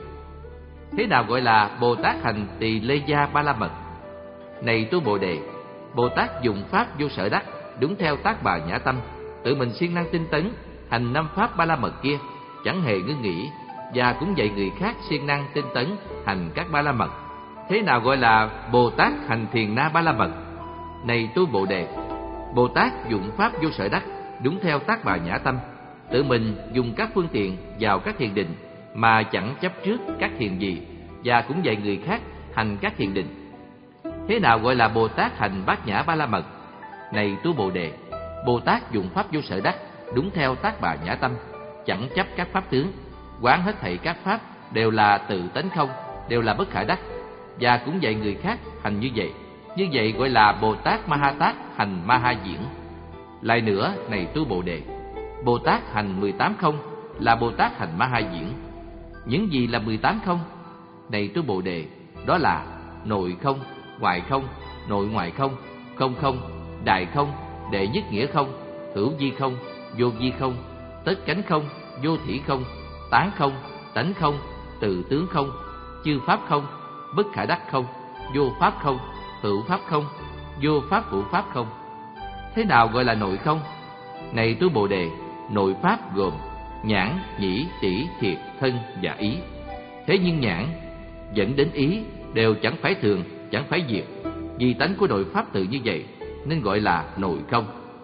Thế nào gọi là Bồ Tát hành Tỳ Lê Gia Ba La Mật? Này Tu Bồ Đề, Bồ Tát dùng pháp vô sở đắc, đúng theo tác bà nhã tâm, tự mình siêng năng tinh tấn hành năm pháp Ba La Mật kia, chẳng hề ngưng nghỉ, và cũng dạy người khác siêng năng tinh tấn hành các Ba La Mật. Thế nào gọi là Bồ Tát hành Thiền Na Ba La Mật? Này Tu Bồ Đề, Bồ Tát dụng pháp vô sở đắc, đúng theo tác bà nhã tâm, tự mình dùng các phương tiện vào các thiền định mà chẳng chấp trước các thiền gì, và cũng dạy người khác hành các thiền định. Thế nào gọi là Bồ Tát hành Bát Nhã Ba La Mật? Này Tu Bồ Đề, Bồ Tát dùng pháp vô sở đắc, đúng theo tác bà nhã tâm, chẳng chấp các pháp tướng, quán hết thảy các pháp đều là tự tánh không, đều là bất khả đắc, và cũng dạy người khác hành như vậy. Như vậy gọi là Bồ Tát Ma Ha Tát hành Ma Ha Diễn. Lại nữa, này Tu Bồ Đề, Bồ Tát hành mười tám không là Bồ Tát hành Ma Ha Diễn. Những gì là mười tám không? Này Tu Bồ Đề, đó là nội không, ngoại không, nội ngoại không, không không, đại không, đệ nhất nghĩa không, hữu vi không, vô vi không, tất cánh không, vô thỉ không, tán không, tánh không, tự tướng không, chư pháp không, bất khả đắc không, vô pháp không, hữu pháp không, vô pháp hữu pháp không. Thế nào gọi là nội không? Này tu Bồ Đề, nội pháp gồm nhãn, nhĩ, tỷ, thiệt, thân và ý. Thế nhưng nhãn dẫn đến ý đều chẳng phải thường, chẳng phải diệt. Vì tánh của nội pháp tự như vậy nên gọi là nội không.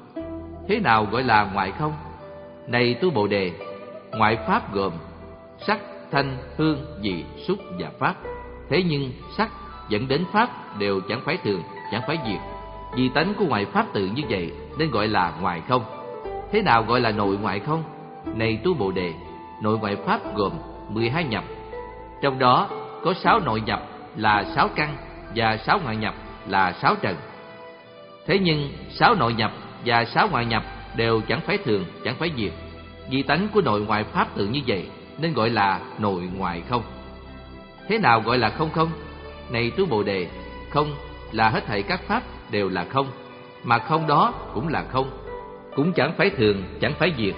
Thế nào gọi là ngoại không? Này tu Bồ Đề, ngoại pháp gồm sắc, thanh, hương, vị, xúc và pháp. Thế nhưng sắc dẫn đến pháp đều chẳng phải thường, chẳng phải diệt. Vì tánh của ngoại pháp tự như vậy nên gọi là ngoại không. Thế nào gọi là nội ngoại không? Này tu Bồ Đề, nội ngoại pháp gồm mười hai nhập. Trong đó có sáu nội nhập là sáu căn và sáu ngoại nhập là sáu trần. Thế nhưng sáu nội nhập và sáu ngoại nhập đều chẳng phải thường, chẳng phải diệt. Vì tánh của nội ngoại pháp tự như vậy nên gọi là nội ngoại không. Thế nào gọi là không không? Này tu Bồ Đề, không là hết thảy các pháp đều là không, mà không đó cũng là không, cũng chẳng phải thường, chẳng phải diệt.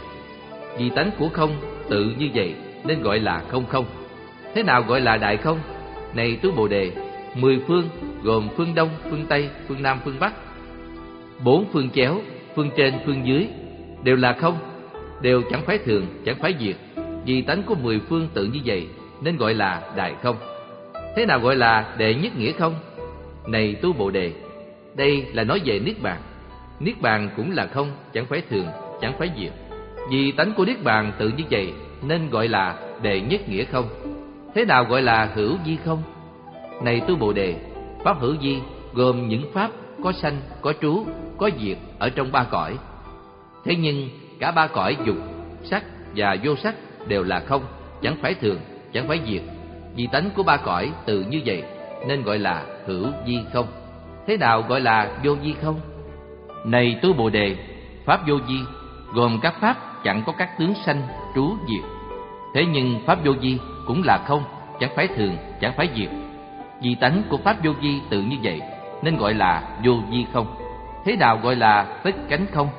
Vì tánh của không tự như vậy nên gọi là không không. Thế nào gọi là đại không? Này tu Bồ Đề, mười phương gồm phương Đông, phương Tây, phương Nam, phương Bắc, bốn phương chéo, phương trên, phương dưới đều là không, đều chẳng phải thường, chẳng phải diệt. Vì tánh của mười phương tự như vậy nên gọi là đại không. Thế nào gọi là đệ nhất nghĩa không? Này tu Bồ Đề, đây là nói về Niết Bàn. Niết Bàn cũng là không, chẳng phải thường, chẳng phải diệt. Vì tánh của Niết Bàn tự như vậy nên gọi là đệ nhất nghĩa không. Thế nào gọi là hữu vi không? Này tu Bồ Đề, pháp hữu vi gồm những pháp có sanh, có trú, có diệt ở trong ba cõi. Thế nhưng cả ba cõi dục, sắc và vô sắc đều là không, chẳng phải thường, chẳng phải diệt. Vì tánh của ba cõi tự như vậy nên gọi là hữu vi không. Thế nào gọi là vô vi không? Này tu Bồ Đề, pháp vô vi gồm các pháp chẳng có các tướng sanh, trú, diệt. Thế nhưng pháp vô vi cũng là không, chẳng phải thường, chẳng phải diệt. Vì tánh của pháp vô vi tự như vậy nên gọi là vô vi không. Thế nào gọi là tất cánh không?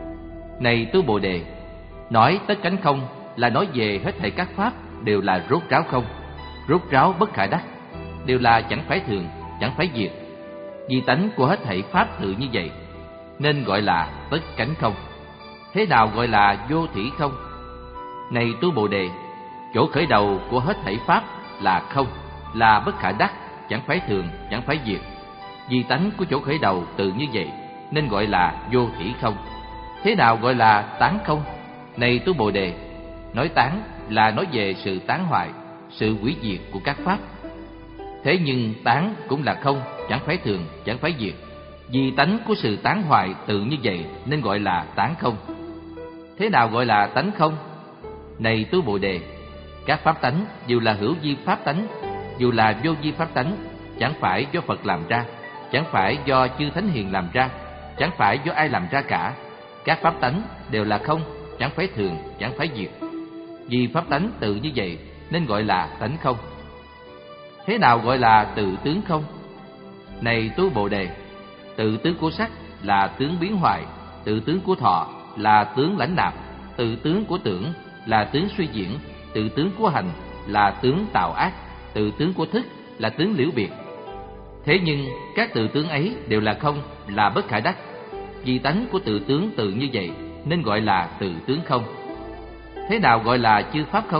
Này tu Bồ Đề, nói tất cánh không là nói về hết thảy các pháp đều là rốt ráo không, rốt ráo bất khả đắc, đều là chẳng phải thường, chẳng phải diệt. Vì tánh của hết thảy pháp tự như vậy nên gọi là tất cánh không. Thế nào gọi là vô thủy không? Này tu Bồ Đề, chỗ khởi đầu của hết thảy pháp là không, là bất khả đắc, chẳng phải thường, chẳng phải diệt. Vì tánh của chỗ khởi đầu tự như vậy nên gọi là vô thủy không. Thế nào gọi là tán không? Này tu Bồ Đề, nói tán là nói về sự tán hoại, sự hủy diệt của các pháp. Thế nhưng tán cũng là không, chẳng phải thường, chẳng phải diệt. Vì tánh của sự tán hoại tự như vậy nên gọi là tán không. Thế nào gọi là tánh không? Này tu Bồ Đề, các pháp tánh dù là hữu vi pháp tánh, dù là vô vi pháp tánh, chẳng phải do Phật làm ra, chẳng phải do chư Thánh Hiền làm ra, chẳng phải do ai làm ra cả. Các pháp tánh đều là không, chẳng phải thường, chẳng phải diệt. Vì pháp tánh tự như vậy nên gọi là tánh không. Thế nào gọi là tự tướng không? Này tu Bồ Đề, tự tướng của sắc là tướng biến hoại, tự tướng của thọ là tướng lãnh nạp, tự tướng của tưởng là tướng suy diễn, tự tướng của hành là tướng tạo ác, tự tướng của thức là tướng liễu biệt. Thế nhưng các tự tướng ấy đều là không, là bất khả đắc. Vì tánh của tự tướng tự như vậy nên gọi là tự tướng không. Thế nào gọi là chư pháp không?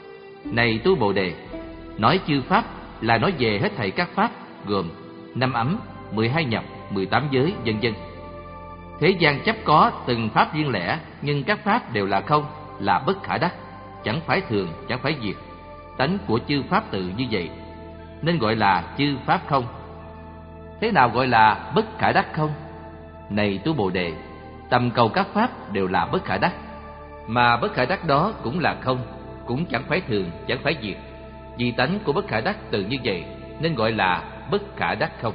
Này tu Bồ Đề, nói chư pháp là nói về hết thảy các pháp gồm năm ấm, mười hai nhập, mười tám giới, vân vân. Thế gian chấp có từng pháp riêng lẻ, nhưng các pháp đều là không, là bất khả đắc, chẳng phải thường, chẳng phải diệt. Tánh của chư pháp tự như vậy nên gọi là chư pháp không. Thế nào gọi là bất khả đắc không? Này tu Bồ Đề, tầm cầu các pháp đều là bất khả đắc, mà bất khả đắc đó cũng là không, cũng chẳng phải thường, chẳng phải diệt. Vì tánh của bất khả đắc tự như vậy nên gọi là bất khả đắc không.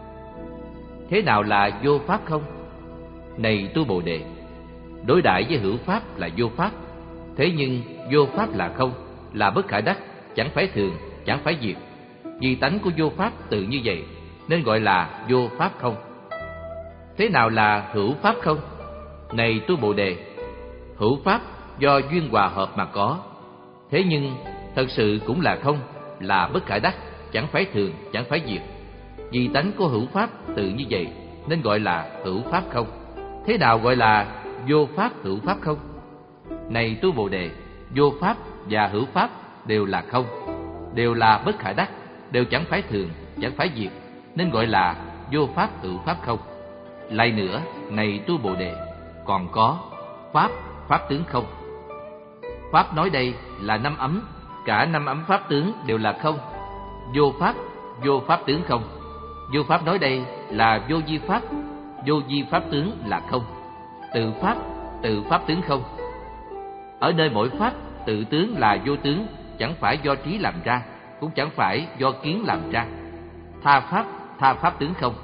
Thế nào là vô pháp không? Này tu Bồ Đề, đối đãi với hữu pháp là vô pháp. Thế nhưng vô pháp là không, là bất khả đắc, chẳng phải thường, chẳng phải diệt. Vì tánh của vô pháp tự như vậy nên gọi là vô pháp không. Thế nào là hữu pháp không? Này tu Bồ Đề, hữu pháp do duyên hòa hợp mà có. Thế nhưng thật sự cũng là không, là bất khả đắc, chẳng phải thường, chẳng phải diệt. Vì tánh của hữu pháp tự như vậy nên gọi là hữu pháp không. Thế nào gọi là vô pháp hữu pháp không? Này tu Bồ Đề, vô pháp và hữu pháp đều là không, đều là bất khả đắc, đều chẳng phải thường, chẳng phải diệt, nên gọi là vô pháp hữu pháp không. Lại nữa, này tu Bồ Đề, còn có pháp, pháp tướng không. Pháp nói đây là năm ấm, cả năm ấm pháp tướng đều là không. Vô pháp, vô pháp tướng không. Vô pháp nói đây là vô vi pháp, vô vi pháp tướng là không. Tự pháp, tự pháp tướng không. Ở nơi mỗi pháp, tự tướng là vô tướng, chẳng phải do trí làm ra, cũng chẳng phải do kiến làm ra. Tha pháp, tha pháp tướng không.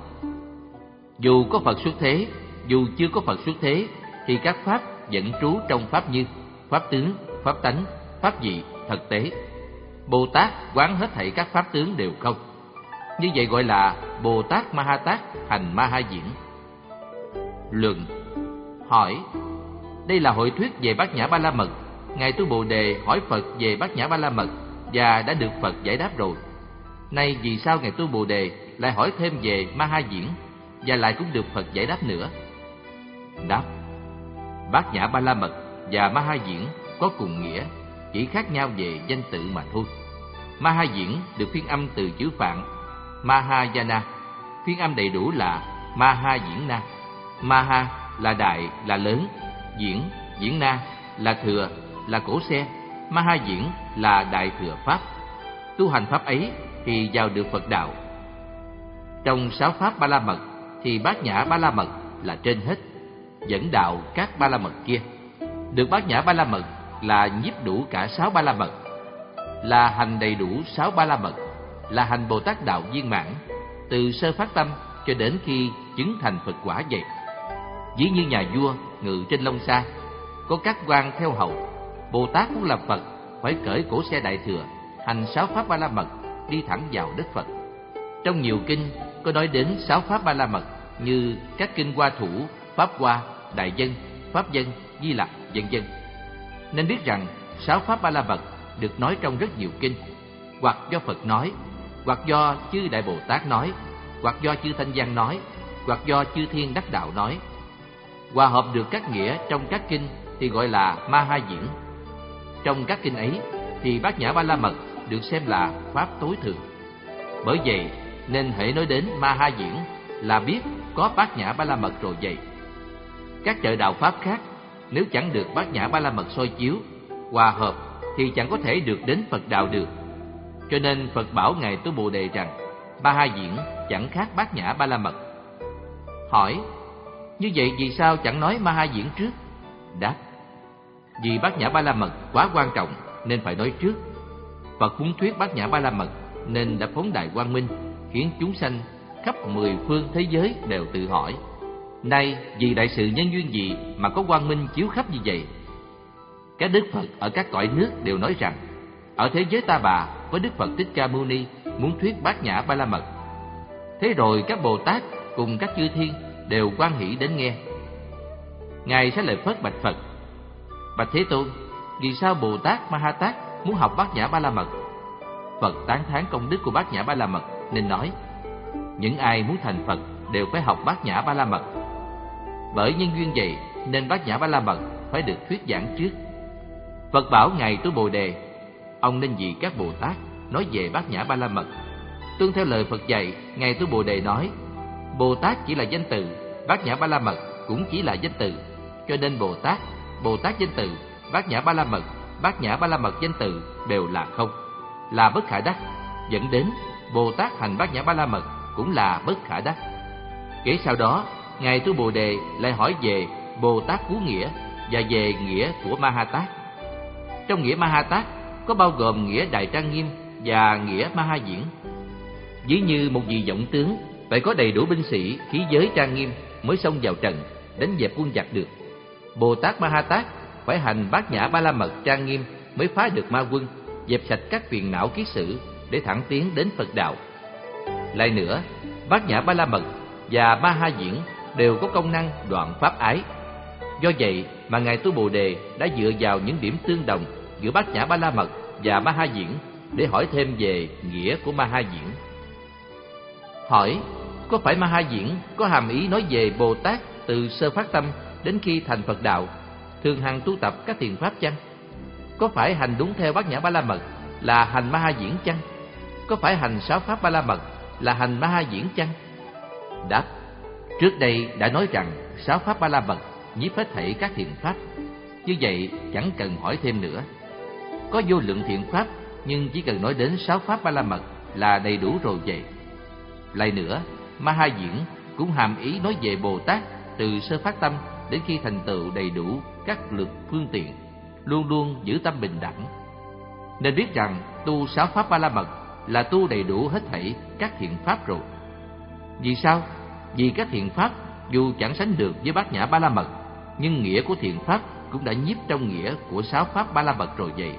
Dù có Phật xuất thế, dù chưa có Phật xuất thế, thì các pháp vẫn trú trong pháp như pháp tướng, pháp tánh, pháp vị, thực tế. Bồ Tát quán hết thảy các pháp tướng đều không. Như vậy gọi là Bồ Tát Ma Ha Tát hành Ma Ha Diễn. Luận. Hỏi: đây là hội thuyết về Bát Nhã Ba La Mật. Ngài tu Bồ Đề hỏi Phật về Bát Nhã Ba La Mật và đã được Phật giải đáp rồi. Nay vì sao ngài tu Bồ Đề lại hỏi thêm về Ma Ha Diễn và lại cũng được Phật giải đáp nữa? Đáp: Bát Nhã Ba La Mật và Ma Ha Diễn có cùng nghĩa, chỉ khác nhau về danh tự mà thôi. Ma Ha Diễn được phiên âm từ chữ Phạn Mahayana, phiên âm đầy đủ là Ma Ha Diễn Na. Ma Ha là đại, là lớn, diễn, diễn na là thừa, là cổ xe. Ma Ha Diễn là đại thừa pháp. Tu hành pháp ấy thì vào được Phật đạo. Trong sáu pháp Ba La Mật thì Bát Nhã Ba La Mật là trên hết, dẫn đạo các Ba La Mật kia. Được Bát Nhã Ba La Mật là nhiếp đủ cả sáu Ba La Mật, là hành đầy đủ sáu Ba La Mật, là hành Bồ Tát đạo viên mãn, từ sơ phát tâm cho đến khi chứng thành Phật quả vậy. Ví như nhà vua ngự trên lông xa, có các quan theo hầu. Bồ Tát muốn làm Phật phải cởi cổ xe đại thừa, hành sáu pháp Ba La Mật, đi thẳng vào đất Phật. Trong nhiều kinh có nói đến sáu pháp Ba La Mật như các kinh Hoa Thủ, Pháp Hoa, Đại Dân, Pháp Dân, Di Lặc, vân vân. Nên biết rằng sáu pháp Ba La Mật được nói trong rất nhiều kinh, hoặc do Phật nói, hoặc do chư Đại Bồ Tát nói, hoặc do chư Thanh Văn nói, hoặc do chư Thiên Đắc Đạo nói. Hòa hợp được các nghĩa trong các kinh thì gọi là Ma Ha Diễn. Trong các kinh ấy thì Bát Nhã Ba La Mật được xem là pháp tối thượng. Bởi vậy nên hễ nói đến Ma Ha Diễn là biết có Bát Nhã Ba La Mật rồi vậy. Các trợ đạo pháp khác nếu chẳng được Bát Nhã Ba La Mật soi chiếu, hòa hợp thì chẳng có thể được đến Phật đạo được. Cho nên Phật bảo ngài tu Bồ Đề rằng Ma Ha Diễn chẳng khác Bát Nhã Ba La Mật. Hỏi: như vậy vì sao chẳng nói Ma Ha Diễn trước? Đáp: vì Bát Nhã Ba La Mật quá quan trọng nên phải nói trước. Phật muốn thuyết Bát Nhã Ba La Mật nên đã phóng đại quang minh, khiến chúng sanh khắp mười phương thế giới đều tự hỏi: nay vì đại sự nhân duyên gì mà có quang minh chiếu khắp như vậy? Các đức Phật ở các cõi nước đều nói rằng ở thế giới Ta Bà với Đức Phật Thích Ca Mâu Ni muốn thuyết Bát Nhã Ba La Mật. Thế rồi các Bồ Tát cùng các chư thiên đều hoan hỷ đến nghe. Ngài sẽ lời phất bạch Phật: bạch Thế Tôn, vì sao Bồ Tát Ma Ha Tát muốn học Bát Nhã Ba La Mật? Phật tán thán công đức của Bát Nhã Ba La Mật nên nói: những ai muốn thành Phật đều phải học Bát Nhã Ba La Mật. Bởi nhân duyên vậy nên Bát Nhã Ba La Mật phải được thuyết giảng trước. Phật bảo ngài tu Bồ Đề, ông nên vì các Bồ Tát nói về Bát Nhã Ba La Mật. Tuân theo lời Phật dạy, ngài tu Bồ Đề nói: Bồ Tát chỉ là danh từ, Bát Nhã Ba La Mật cũng chỉ là danh từ. Cho nên Bồ Tát, Bồ Tát danh từ, Bát Nhã Ba La Mật, Bát Nhã Ba La Mật danh từ đều là không, là bất khả đắc, dẫn đến Bồ Tát hành Bát Nhã Ba La Mật cũng là bất khả đắc. Kể sau đó, ngài tu Bồ Đề lại hỏi về Bồ Tát Cú Nghĩa và về nghĩa của Ma Ha Tát. Trong nghĩa Ma Ha Tát có bao gồm nghĩa Đại Trang Nghiêm và nghĩa Ma Ha Diễn. Ví như một vị vọng tướng phải có đầy đủ binh sĩ, khí giới trang nghiêm mới xông vào trận, đánh dẹp quân giặc được. Bồ Tát Ma Ha Tát phải hành Bát Nhã Ba La Mật trang nghiêm mới phá được ma quân, dẹp sạch các phiền não kiết sử để thẳng tiến đến Phật đạo. Lại nữa, Bát Nhã Ba La Mật và Ma Ha Diễn đều có công năng đoạn pháp ái. Do vậy mà ngài tu Bồ Đề đã dựa vào những điểm tương đồng giữa Bát Nhã Ba La Mật và Ma Ha Diễn để hỏi thêm về nghĩa của Ma Ha Diễn. Hỏi: có phải Ma Ha Diễn có hàm ý nói về Bồ Tát từ sơ phát tâm đến khi thành Phật đạo, thường hằng tu tập các thiền pháp chăng? Có phải hành đúng theo Bát Nhã Ba La Mật là hành Ma Ha Diễn chăng? Có phải hành sáu pháp Ba La Mật là hành Ma Ha Diễn chăng? Đáp: trước đây đã nói rằng sáu pháp Ba La Mật nhiếp hết thảy các thiền pháp, như vậy chẳng cần hỏi thêm nữa. Có vô lượng thiện pháp, nhưng chỉ cần nói đến sáu pháp Ba La Mật là đầy đủ rồi vậy. Lại nữa, Ma Ha Diễn cũng hàm ý nói về Bồ Tát từ sơ phát tâm đến khi thành tựu đầy đủ các lực phương tiện, luôn luôn giữ tâm bình đẳng. Nên biết rằng tu sáu pháp Ba La Mật là tu đầy đủ hết thảy các thiện pháp rồi. Vì sao? Vì các thiện pháp dù chẳng sánh được với Bát Nhã Ba La Mật, nhưng nghĩa của thiện pháp cũng đã nhiếp trong nghĩa của sáu pháp Ba La Mật rồi vậy.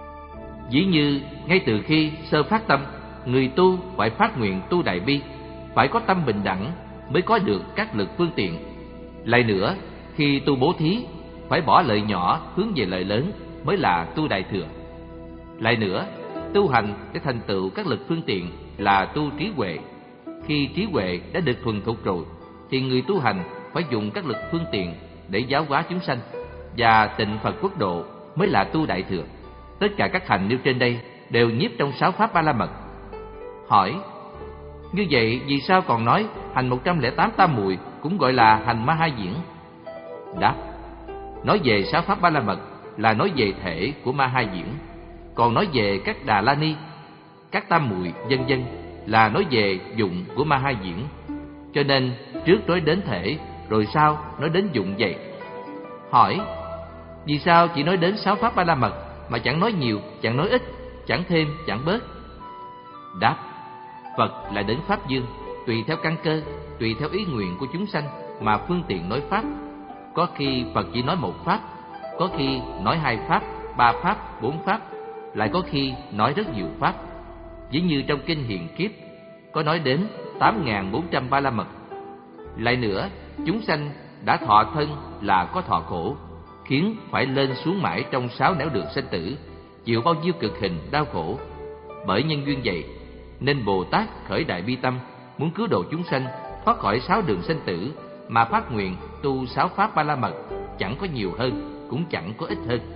Ví như ngay từ khi sơ phát tâm, người tu phải phát nguyện tu đại bi, phải có tâm bình đẳng mới có được các lực phương tiện. Lại nữa, khi tu bố thí, phải bỏ lợi nhỏ hướng về lợi lớn mới là tu đại thừa. Lại nữa, tu hành để thành tựu các lực phương tiện là tu trí huệ. Khi trí huệ đã được thuần thục rồi, thì người tu hành phải dùng các lực phương tiện để giáo hóa chúng sanh, và tịnh Phật quốc độ mới là tu đại thừa. Tất cả các hành nêu trên đây đều nhiếp trong sáu pháp Ba La Mật. Hỏi: như vậy vì sao còn nói hành một trăm lẻ tám tam muội cũng gọi là hành Ma Ha Diễn? Đáp: nói về sáu pháp Ba La Mật là nói về thể của Ma Ha Diễn, còn nói về các Đà La Ni, các tam muội vân vân là nói về dụng của Ma Ha Diễn. Cho nên trước nói đến thể, rồi sau nói đến dụng vậy. Hỏi: vì sao chỉ nói đến sáu pháp Ba La Mật mà chẳng nói nhiều, chẳng nói ít, chẳng thêm, chẳng bớt? Đáp: Phật là đấng pháp dương, tùy theo căn cơ, tùy theo ý nguyện của chúng sanh mà phương tiện nói pháp. Có khi Phật chỉ nói một pháp, có khi nói hai pháp, ba pháp, bốn pháp, lại có khi nói rất nhiều pháp. Ví như trong kinh Hiền Kiếp có nói đến tám nghìn bốn trăm Ba La Mật. Lại nữa, chúng sanh đã thọ thân là có thọ khổ, khiến phải lên xuống mãi trong sáu nẻo đường sanh tử, chịu bao nhiêu cực hình đau khổ. Bởi nhân duyên vậy nên Bồ Tát khởi đại bi tâm, muốn cứu độ chúng sanh thoát khỏi sáu đường sanh tử, mà phát nguyện tu sáu pháp Ba La Mật, chẳng có nhiều hơn, cũng chẳng có ít hơn.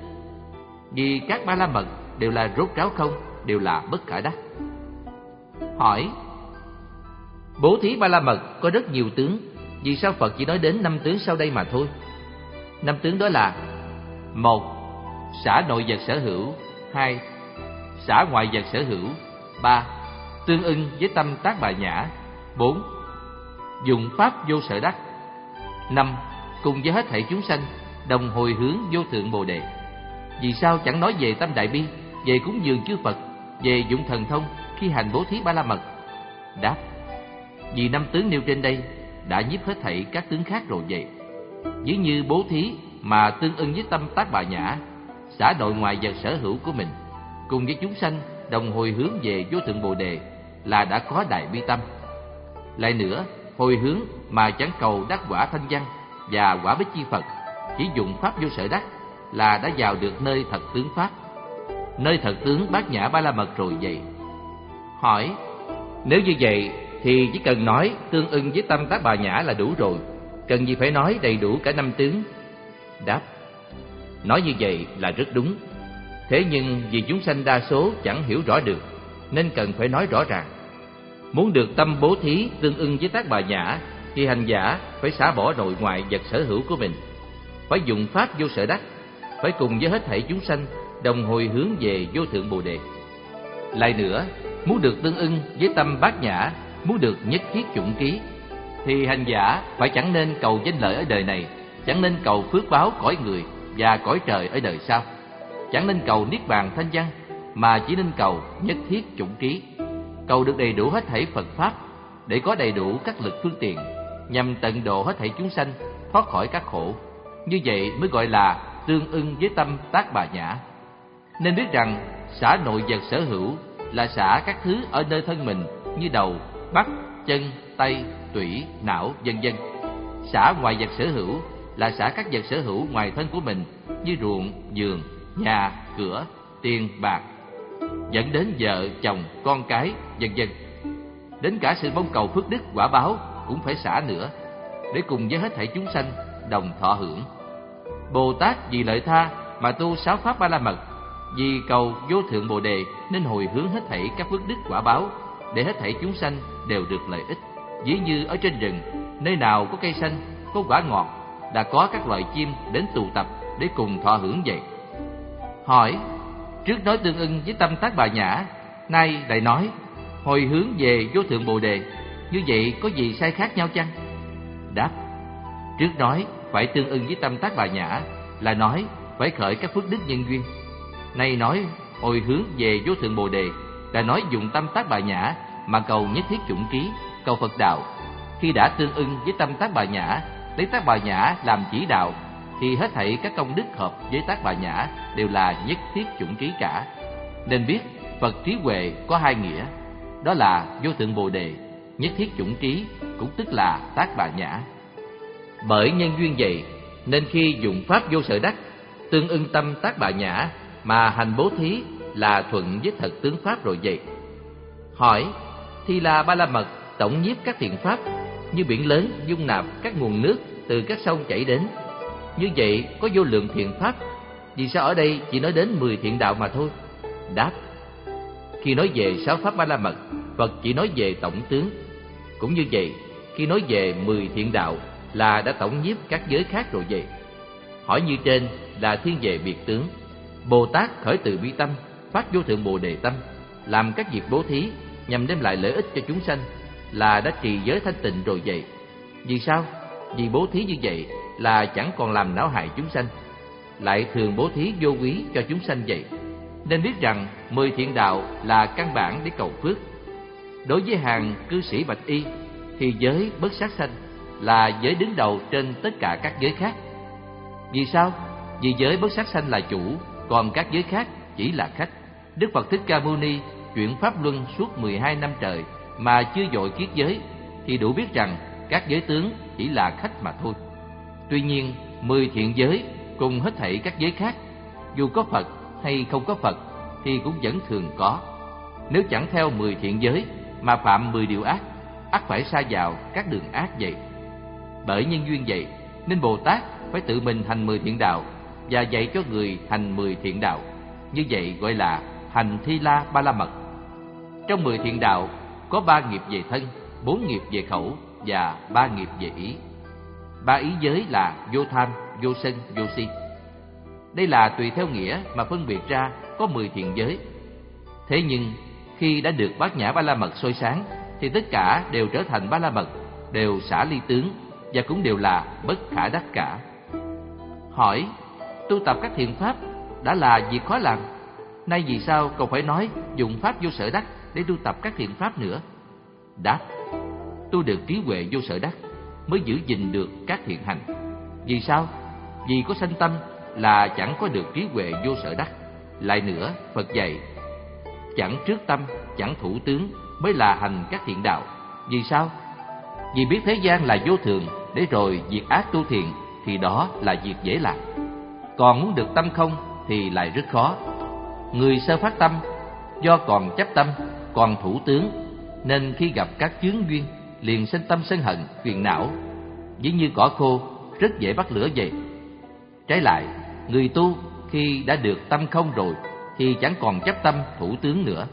Vì các Ba La Mật đều là rốt ráo không, đều là bất khả đắc. Hỏi: bố thí Ba La Mật có rất nhiều tướng, vì sao Phật chỉ nói đến năm tướng sau đây mà thôi? Năm tướng đó là: một, xả nội vật sở hữu; hai, xả ngoại vật sở hữu; ba, tương ưng với tâm tác bà nhã; bốn, dùng pháp vô sở đắc; năm, cùng với hết thảy chúng sanh đồng hồi hướng vô thượng Bồ đề. Vì sao chẳng nói về tâm đại bi, về cúng dường chư Phật, về dụng thần thông khi hành bố thí Ba La Mật? Đáp: vì năm tướng nêu trên đây đã nhiếp hết thảy các tướng khác rồi vậy. Ví như bố thí mà tương ưng với tâm tác bà nhã, xả nội ngoại vật sở hữu của mình, cùng với chúng sanh đồng hồi hướng về vô thượng Bồ đề là đã có đại bi tâm. Lại nữa, hồi hướng mà chẳng cầu đắc quả thanh văn và quả bích chi Phật, chỉ dụng pháp vô sở đắc là đã vào được nơi thật tướng pháp, nơi thật tướng Bát Nhã Ba La Mật rồi vậy. Hỏi: nếu như vậy thì chỉ cần nói tương ưng với tâm tác bà nhã là đủ rồi, cần gì phải nói đầy đủ cả năm tướng? Đáp: nói như vậy là rất đúng. Thế nhưng vì chúng sanh đa số chẳng hiểu rõ được, nên cần phải nói rõ ràng. Muốn được tâm bố thí tương ưng với tác bà nhã, thì hành giả phải xả bỏ nội ngoại vật sở hữu của mình, phải dùng pháp vô sở đắc, phải cùng với hết thảy chúng sanh đồng hồi hướng về vô thượng Bồ đề. Lại nữa, muốn được tương ưng với tâm bát nhã, muốn được nhất thiết chủng ký, thì hành giả phải chẳng nên cầu danh lợi ở đời này, chẳng nên cầu phước báo cõi người và cõi trời ở đời sau, chẳng nên cầu niết bàn thanh văn, mà chỉ nên cầu nhất thiết chủng ký, cầu được đầy đủ hết thảy Phật pháp, để có đầy đủ các lực phương tiện, nhằm tận độ hết thảy chúng sanh thoát khỏi các khổ. Như vậy mới gọi là tương ưng với tâm tác bà nhã. Nên biết rằng xả nội vật sở hữu là xả các thứ ở nơi thân mình như đầu, bắp, chân, tay, tủy, não, vân vân. Xả ngoại vật sở hữu là xả các vật sở hữu ngoài thân của mình như ruộng, vườn, nhà, cửa, tiền, bạc, dẫn đến vợ, chồng, con cái, vân vân. đến cả sự mong cầu phước đức quả báo cũng phải xả nữa, để cùng với hết thảy chúng sanh đồng thọ hưởng. Bồ Tát vì lợi tha mà tu sáu pháp Ba La Mật, vì cầu vô thượng Bồ Đề nên hồi hướng hết thảy các phước đức quả báo, để hết thảy chúng sanh đều được lợi ích. Ví như ở trên rừng, nơi nào có cây xanh, có quả ngọt, đã có các loài chim đến tụ tập để cùng thọ hưởng vậy. Hỏi: trước nói tương ưng với tâm Tác Bà Nhã, nay lại nói hồi hướng về vô thượng Bồ Đề, như vậy có gì sai khác nhau chăng? Đáp: trước nói phải tương ưng với tâm Tác Bà Nhã là nói phải khởi các phước đức nhân duyên. Nay nói hồi hướng về vô thượng Bồ Đề là nói dùng tâm Tác Bà Nhã mà cầu nhất thiết chủng ký, cầu Phật đạo. Khi đã tương ưng với tâm Tác Bà Nhã, lấy Tác Bà Nhã làm chỉ đạo, thì hết thảy các công đức hợp với Tác Bà Nhã đều là nhất thiết chủng ký cả. Nên biết Phật trí huệ có hai nghĩa, đó là vô thượng Bồ Đề, nhất thiết chủng ký, cũng tức là Tác Bà Nhã. Bởi nhân duyên vậy nên khi dùng pháp vô sở đắc, tương ưng tâm Tác Bà Nhã mà hành bố thí là thuận với thật tướng pháp rồi vậy. Hỏi: thì là Ba La Mật tổng nhiếp các thiện pháp, như biển lớn dung nạp các nguồn nước từ các sông chảy đến, như vậy có vô lượng thiện pháp, vì sao ở đây chỉ nói đến mười thiện đạo mà thôi? Đáp: khi nói về sáu pháp Ba La Mật, Phật chỉ nói về tổng tướng. Cũng như vậy, khi nói về mười thiện đạo là đã tổng nhiếp các giới khác rồi vậy. Hỏi như trên là thiên về biệt tướng. Bồ Tát khởi từ bi tâm, phát vô thượng Bồ Đề tâm, làm các việc bố thí nhằm đem lại lợi ích cho chúng sanh, là đã trì giới thanh tịnh rồi vậy. Vì sao? Vì bố thí như vậy là chẳng còn làm não hại chúng sanh, lại thường bố thí vô quý cho chúng sanh vậy. Nên biết rằng mười thiện đạo là căn bản để cầu phước. Đối với hàng cư sĩ bạch y thì giới bất sát sanh là giới đứng đầu trên tất cả các giới khác. Vì sao? Vì giới bất sát sanh là chủ, còn các giới khác chỉ là khách. Đức Phật Thích Ca Mâu Ni chuyển pháp luân suốt mười hai năm trời mà chưa dội kiết giới, thì đủ biết rằng các giới tướng chỉ là khách mà thôi. Tuy nhiên, mười thiện giới cùng hết thảy các giới khác, dù có Phật hay không có Phật thì cũng vẫn thường có. Nếu chẳng theo mười thiện giới mà phạm mười điều ác, ắt phải sa vào các đường ác vậy. Bởi nhân duyên vậy nên Bồ Tát phải tự mình hành mười thiện đạo và dạy cho người hành mười thiện đạo. Như vậy gọi là hành Thi La Ba La Mật. Trong mười thiện đạo có ba nghiệp về thân, bốn nghiệp về khẩu và ba nghiệp về ý. Ba ý giới là vô tham, vô sân, vô si. Đây là tùy theo nghĩa mà phân biệt ra có mười thiện giới. Thế nhưng khi đã được Bát Nhã Ba La Mật soi sáng thì tất cả đều trở thành Ba La Mật, đều xả ly tướng và cũng đều là bất khả đắc cả. Hỏi: tu tập các thiện pháp đã là việc khó làm, nay vì sao còn phải nói dùng pháp vô sở đắc để tu tập các thiện pháp nữa? Đáp: tu được trí huệ vô sở đắc mới giữ gìn được các thiện hành. Vì sao? Vì có sanh tâm là chẳng có được trí huệ vô sở đắc. Lại nữa, Phật dạy chẳng trước tâm, chẳng thủ tướng mới là hành các thiện đạo. Vì sao? Vì biết thế gian là vô thường, để rồi việc ác tu thiện thì đó là việc dễ làm. Còn muốn được tâm không thì lại rất khó. Người sơ phát tâm, do còn chấp tâm, còn thủ tướng, nên khi gặp các chướng duyên liền sinh tâm sân hận, phiền não, ví như cỏ khô rất dễ bắt lửa vậy. Trái lại, người tu khi đã được tâm không rồi thì chẳng còn chấp tâm thủ tướng nữa.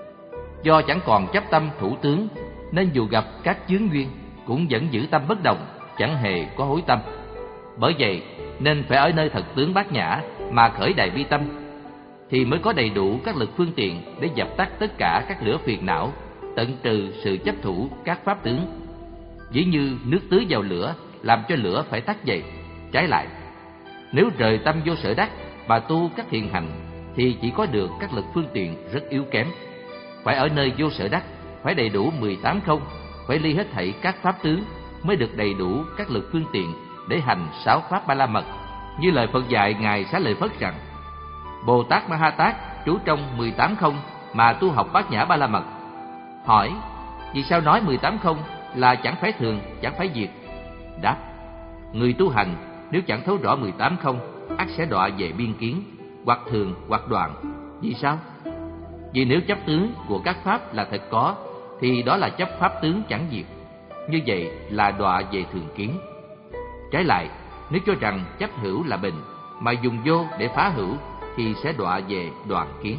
Do chẳng còn chấp tâm thủ tướng nên dù gặp các chướng duyên cũng vẫn giữ tâm bất động, chẳng hề có hối tâm. Bởi vậy nên phải ở nơi thật tướng bát nhã mà khởi đại bi tâm, thì mới có đầy đủ các lực phương tiện để dập tắt tất cả các lửa phiền não, tận trừ sự chấp thủ các pháp tướng. Ví như nước tưới vào lửa làm cho lửa phải tắt vậy. Trái lại, nếu rời tâm vô sở đắc mà tu các thiện hành thì chỉ có được các lực phương tiện rất yếu kém. Phải ở nơi vô sở đắc, phải đầy đủ mười tám không, phải ly hết thảy các pháp tướng mới được đầy đủ các lực phương tiện để hành sáu pháp Ba La Mật. Như lời Phật dạy ngài Xá Lợi Phất rằng: Bồ Tát Ma Ha Tát trú trong mười tám không mà tu học Bát Nhã Ba La Mật. Hỏi: vì sao nói mười tám không là chẳng phải thường, chẳng phải diệt? Đáp: người tu hành nếu chẳng thấu rõ mười tám không, ắt sẽ đọa về biên kiến, hoặc thường hoặc đoạn. Vì sao? Vì nếu chấp tướng của các pháp là thật có, thì đó là chấp pháp tướng chẳng diệt. Như vậy là đọa về thường kiến. Trái lại, nếu cho rằng chấp hữu là bình mà dùng vô để phá hữu thì sẽ đọa về đoạn kiến.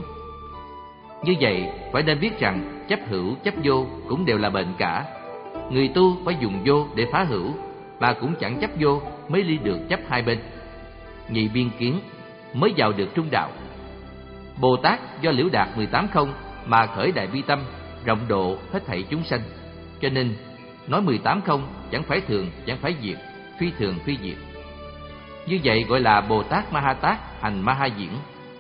Như vậy phải nên biết rằng chấp hữu chấp vô cũng đều là bệnh cả. Người tu phải dùng vô để phá hữu, mà cũng chẳng chấp vô mới ly được chấp hai bên. Nhị biên kiến mới vào được trung đạo. Bồ Tát do liễu đạt mười tám không mà khởi đại bi tâm, rộng độ hết thảy chúng sanh. Cho nên nói mười tám không chẳng phải thường, chẳng phải diệt, phi thường phi diệt. Như vậy gọi là Bồ Tát Ma Ha Tát hành Ma Ha Diễn.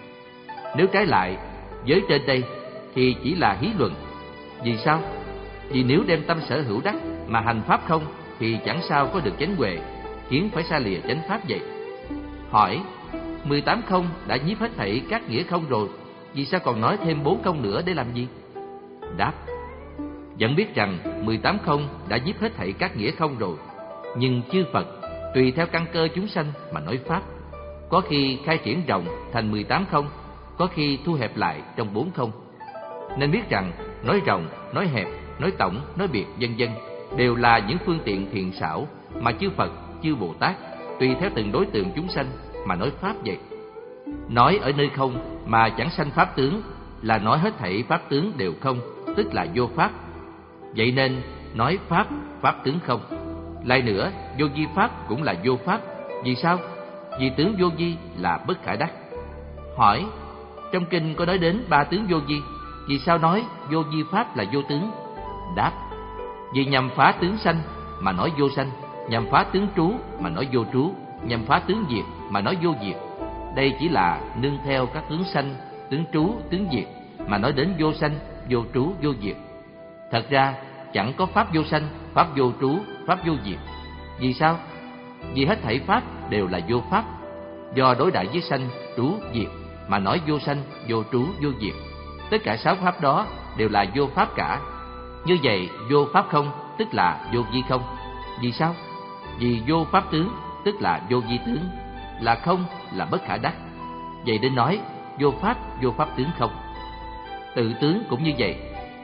Nếu trái lại với trên đây thì chỉ là hí luận. Vì sao? Vì nếu đem tâm sở hữu đắc mà hành pháp không thì chẳng sao có được chánh huệ, khiến phải xa lìa chánh pháp vậy. Hỏi, mười tám không đã nhiếp hết thảy các nghĩa không rồi, vì sao còn nói thêm bốn không nữa để làm gì? Đáp, vẫn biết rằng mười tám không đã nhiếp hết thảy các nghĩa không rồi, nhưng chư Phật tùy theo căn cơ chúng sanh mà nói pháp. Có khi khai triển rộng thành mười tám không, có khi thu hẹp lại trong bốn không. Nên biết rằng nói rộng, nói hẹp, nói tổng, nói biệt, vân vân đều là những phương tiện thiện xảo mà chư Phật, chư Bồ Tát tùy theo từng đối tượng chúng sanh mà nói pháp vậy. Nói ở nơi không mà chẳng sanh pháp tướng là nói hết thảy pháp tướng đều không, tức là vô pháp. Vậy nên nói pháp, pháp tướng không. Lại nữa, vô vi pháp cũng là vô pháp. Vì sao? Vì tướng vô vi là bất khả đắc. Hỏi, trong kinh có nói đến ba tướng vô vi, vì sao nói vô vi pháp là vô tướng? Đáp, vì nhằm phá tướng sanh mà nói vô sanh, nhằm phá tướng trú mà nói vô trú, nhằm phá tướng diệt mà nói vô diệt. Đây chỉ là nương theo các tướng sanh, tướng trú, tướng diệt mà nói đến vô sanh, vô trú, vô diệt. Thật ra chẳng có pháp vô sanh, pháp vô trú, pháp vô diệt. Vì sao? Vì hết thảy pháp đều là vô pháp. Do đối đại với sanh, trú, diệt mà nói vô sanh, vô trú, vô diệt. Tất cả sáu pháp đó đều là vô pháp cả. Như vậy vô pháp không tức là vô vi không. Vì sao? Vì vô pháp tướng tức là vô vi tướng, là không, là bất khả đắc. Vậy đến nói vô pháp, vô pháp tướng không. Tự tướng cũng như vậy.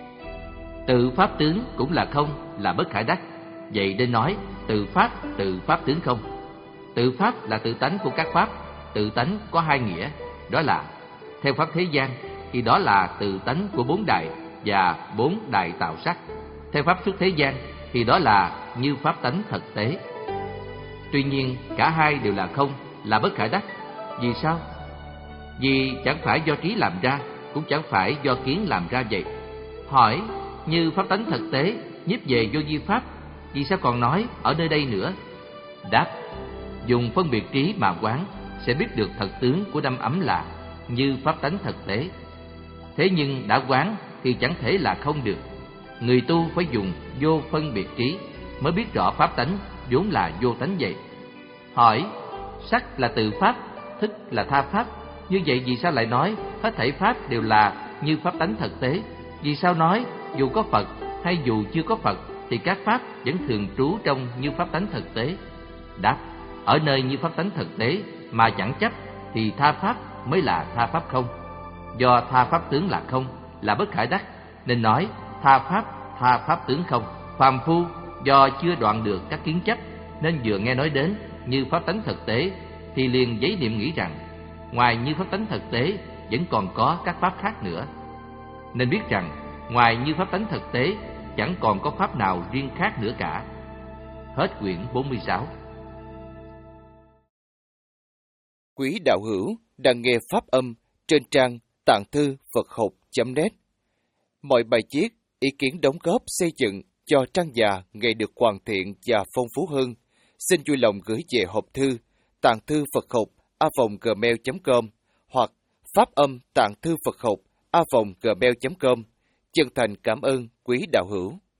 Tự pháp tướng cũng là không, là bất khả đắc. Vậy nên nói tự pháp, tự pháp tướng không. Tự pháp là tự tánh của các pháp. Tự tánh có hai nghĩa, đó là theo pháp thế gian thì đó là tự tánh của bốn đại và bốn đại tạo sắc. Theo pháp xuất thế gian thì đó là như pháp tánh thực tế. Tuy nhiên cả hai đều là không, là bất khả đắc. Vì sao? Vì chẳng phải do trí làm ra, cũng chẳng phải do kiến làm ra vậy. Hỏi, như pháp tánh thực tế nhiếp về vô vi pháp, vì sao còn nói ở nơi đây nữa? Đáp, dùng phân biệt trí mà quán sẽ biết được thật tướng của năm ấm là như pháp tánh thực tế. Thế nhưng đã quán thì chẳng thể là không được. Người tu phải dùng vô phân biệt trí mới biết rõ pháp tánh vốn là vô tánh vậy. Hỏi, sắc là tự pháp, thức là tha pháp. Như vậy vì sao lại nói hết thảy pháp đều là như pháp tánh thực tế? Vì sao nói dù có Phật hay dù chưa có Phật thì các pháp vẫn thường trú trong như pháp tánh thực tế? Đáp, ở nơi như pháp tánh thực tế mà chẳng chấp thì tha pháp mới là tha pháp không. Do tha pháp tướng là không, là bất khả đắc, nên nói tha pháp, tha pháp tướng không. Phàm phu do chưa đoạn được các kiến chấp nên vừa nghe nói đến như pháp tánh thực tế thì liền giấy niệm nghĩ rằng ngoài như pháp tánh thực tế vẫn còn có các pháp khác nữa. Nên biết rằng ngoài như pháp tánh thực tế chẳng còn có pháp nào riêng khác nữa cả. Hết quyển bốn mươi sáu. Quý đạo hữu đang nghe pháp âm trên trang tạng thư Phật học chấm net. Mọi bài viết, ý kiến đóng góp xây dựng cho trang già ngày được hoàn thiện và phong phú hơn, xin vui lòng gửi về hộp thư tạng thư Phật học a vòng gmail chấm com hoặc pháp âm tạng thư Phật học a vòng gmail chấm com. Chân thành cảm ơn quý đạo hữu.